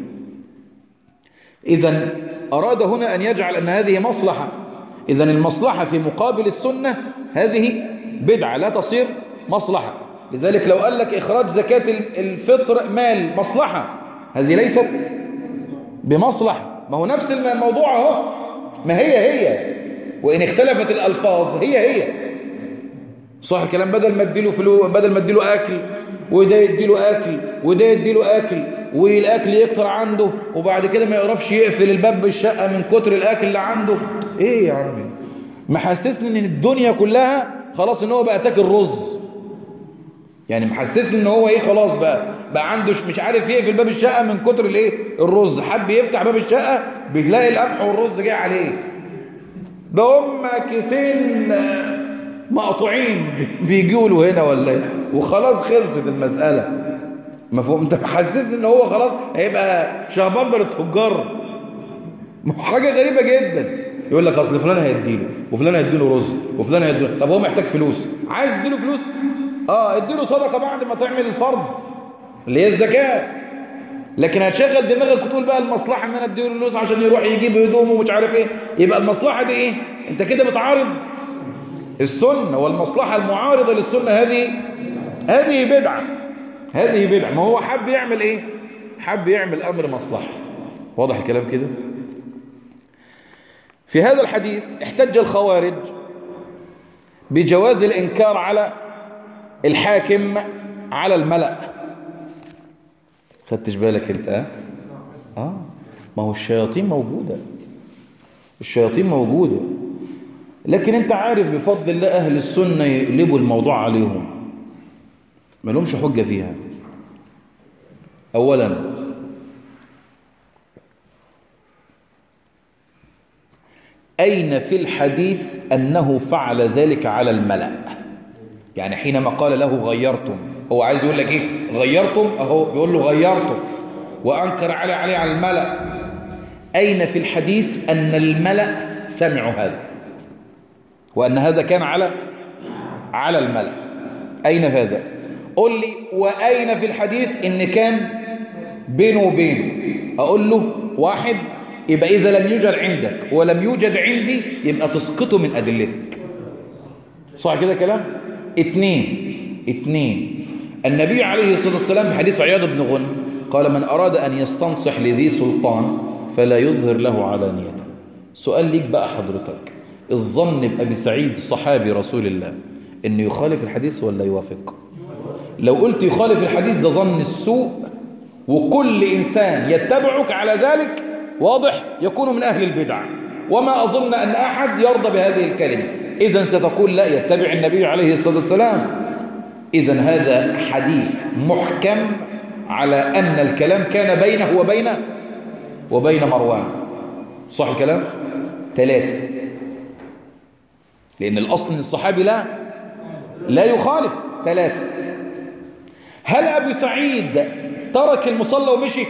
إذن أراد هنا أن يجعل أن هذه مصلحة. إذن المصلحة في مقابل السنة هذه بدعة لا تصير مصلحة. لذلك لو قال لك إخراج زكاة الفطر مال مصلحة، هذه ليست بمصلحة. ما هو نفس الموضوع اهو، ما هي هي وإن اختلفت الألفاظ هي هي. صح الكلام؟ بدل ما اديله فلوس، بدل ما اديله أكل وده يديله أكل وده يديله أكل، والأكل يكتر عنده وبعد كده ما يعرفش يقفل الباب بالشقة من كتر الأكل اللي عنده. إيه يا عمي؟ محسسني إن الدنيا كلها خلاص ان هو بقى تاكل رز. يعني محسسني ان هو ايه خلاص بقى بقى عنده مش عارف يقفل باب الشقه من كتر الايه الرز. حب يفتح باب الشقه بيلاقي القمح والرز جاي عليه. ده هم كيسين مقطوعين بيجوا له هنا ولا ايه، وخلاص خلصت المساله. مفهوم؟ انت محسسني ان هو خلاص هيبقى شهبندر التجار. حاجه غريبه جدا. يقول لك اصل فلان هيديله وفلان هيديله رز وفلان هيديله. طب هو محتاج فلوس، عايز يديله فلوس، اه اديله صدقه بعد ما تعمل الفرض اللي هي الزكاه. لكن هتشغل دماغك وتقول بقى المصلحه ان انا اديله فلوس عشان يروح يجيب هدومه ومش عارف ايه. يبقى المصلحه دي ايه؟ انت كده بتعارض السنه، والمصلحه المعارضه للسنه هذه هذه بدعه هذه بدعه. ما هو حب يعمل ايه؟ حب يعمل امر مصلحه. واضح الكلام كده؟ في هذا الحديث احتج الخوارج بجواز الإنكار على الحاكم على الملأ. خدتش بالك انت؟ اه, آه. ما هو الشياطين موجودة، الشياطين موجودة، لكن انت عارف بفضل الله أهل السنة يقلبوا الموضوع عليهم، ما لهمش حجة فيها. أولا أين في الحديث أنه فعل ذلك على الملأ؟ يعني حينما قال له غيرتم، هو عايز يقول لك إيه؟ غيرتم، أهو بيقول له غيرتم وأنكر عليه عليه على الملأ. أين في الحديث أن الملأ سمعوا هذا؟ وأن هذا كان على على الملأ. أين هذا؟ قل لي وأين في الحديث إن كان بينه وبينه؟ أقول له واحد، يبقى إذا لم يوجد عندك ولم يوجد عندي يبقى تسقطه من أدلتك. صح كده كلام؟ اتنين اتنين النبي عليه الصلاة والسلام في حديث عياض بن غنم قال: من أراد أن يستنصح لذي سلطان فلا يظهر له علانية. سؤال ليك بقى حضرتك، الظن بأبي سعيد صحابي رسول الله إنه يخالف الحديث ولا يوافق؟ لو قلت يخالف الحديث ده ظن السوء، وكل إنسان يتبعك على ذلك واضح يكون من أهل البدع، وما أظن أن أحد يرضى بهذه الكلمة. إذن ستقول لا، يتبع النبي عليه الصلاة والسلام. إذن هذا حديث محكم على أن الكلام كان بينه وبين وبين مروان. صح الكلام؟ ثلاثة، لأن الأصل أن الصحابي لا لا يخالف. ثلاثة، هل أبو سعيد ترك المصلى ومشي؟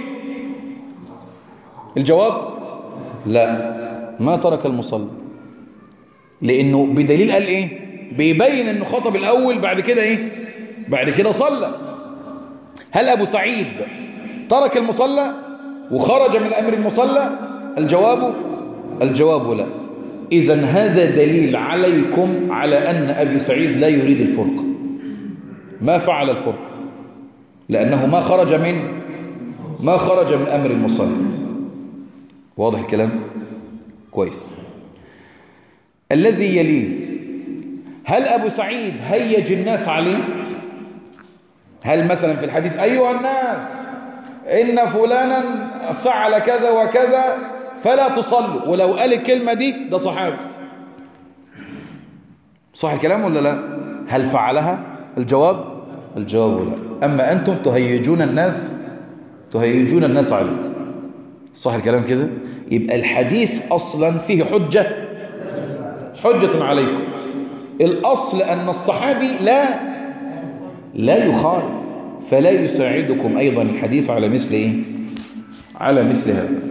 الجواب لا، ما ترك المصلى، لأنه بدليل قال إيه؟ بيبين أنه خطب الأول بعد كده إيه؟ بعد كده صلى. هل أبو سعيد ترك المصلى وخرج من أمر المصلى؟ الجواب الجواب لا. إذن هذا دليل عليكم على أن أبي سعيد لا يريد الفرقة، ما فعل الفرقة، لأنه ما خرج من ما خرج من أمر المصلى. واضح الكلام؟ كويس. الذي يليه، هل أبو سعيد هيج الناس عليه؟ هل مثلا في الحديث أيها الناس إن فلانا فعل كذا وكذا فلا تصلوا، ولو قال الكلمة دي ده صحابي؟ صح الكلام ولا لا؟ هل فعلها؟ الجواب الجواب لا. أما أنتم تهيجون الناس تهيجون الناس عليه. صح الكلام كده؟ يبقى الحديث أصلا فيه حجة حجة عليكم. الأصل أن الصحابي لا لا يخالف، فلا يساعدكم أيضا الحديث على مثل إيه؟ على مثل هذا.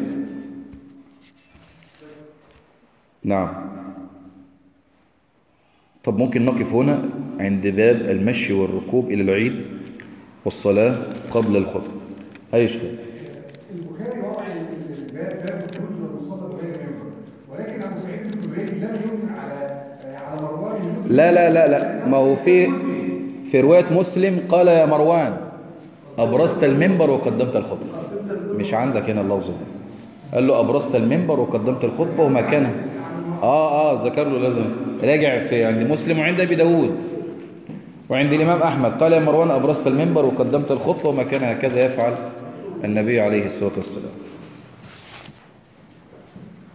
نعم. طب ممكن نقف هنا عند باب المشي والركوب إلى العيد والصلاة قبل الخطبة. أي شيء. البخاري وضع الباب باب الخروج والمصلى بغير منبر، ولكن أبو سعيد الخدري لم ينكر على على مروان. لا لا لا لا ما هو في في رواية مسلم قال: يا مروان أبرزت المنبر وقدمت الخطبة. مش عندك هنا اللفظ ده. قال له أبرزت المنبر وقدمت الخطبة وما كان آه آه ذكر له. لازم راجع في عند مسلم وعند أبي داود وعند الإمام أحمد. قال: يا مروان أبرزت المنبر وقدمت الخطبة وما كان هكذا يفعل النبي عليه الصلاة والسلام.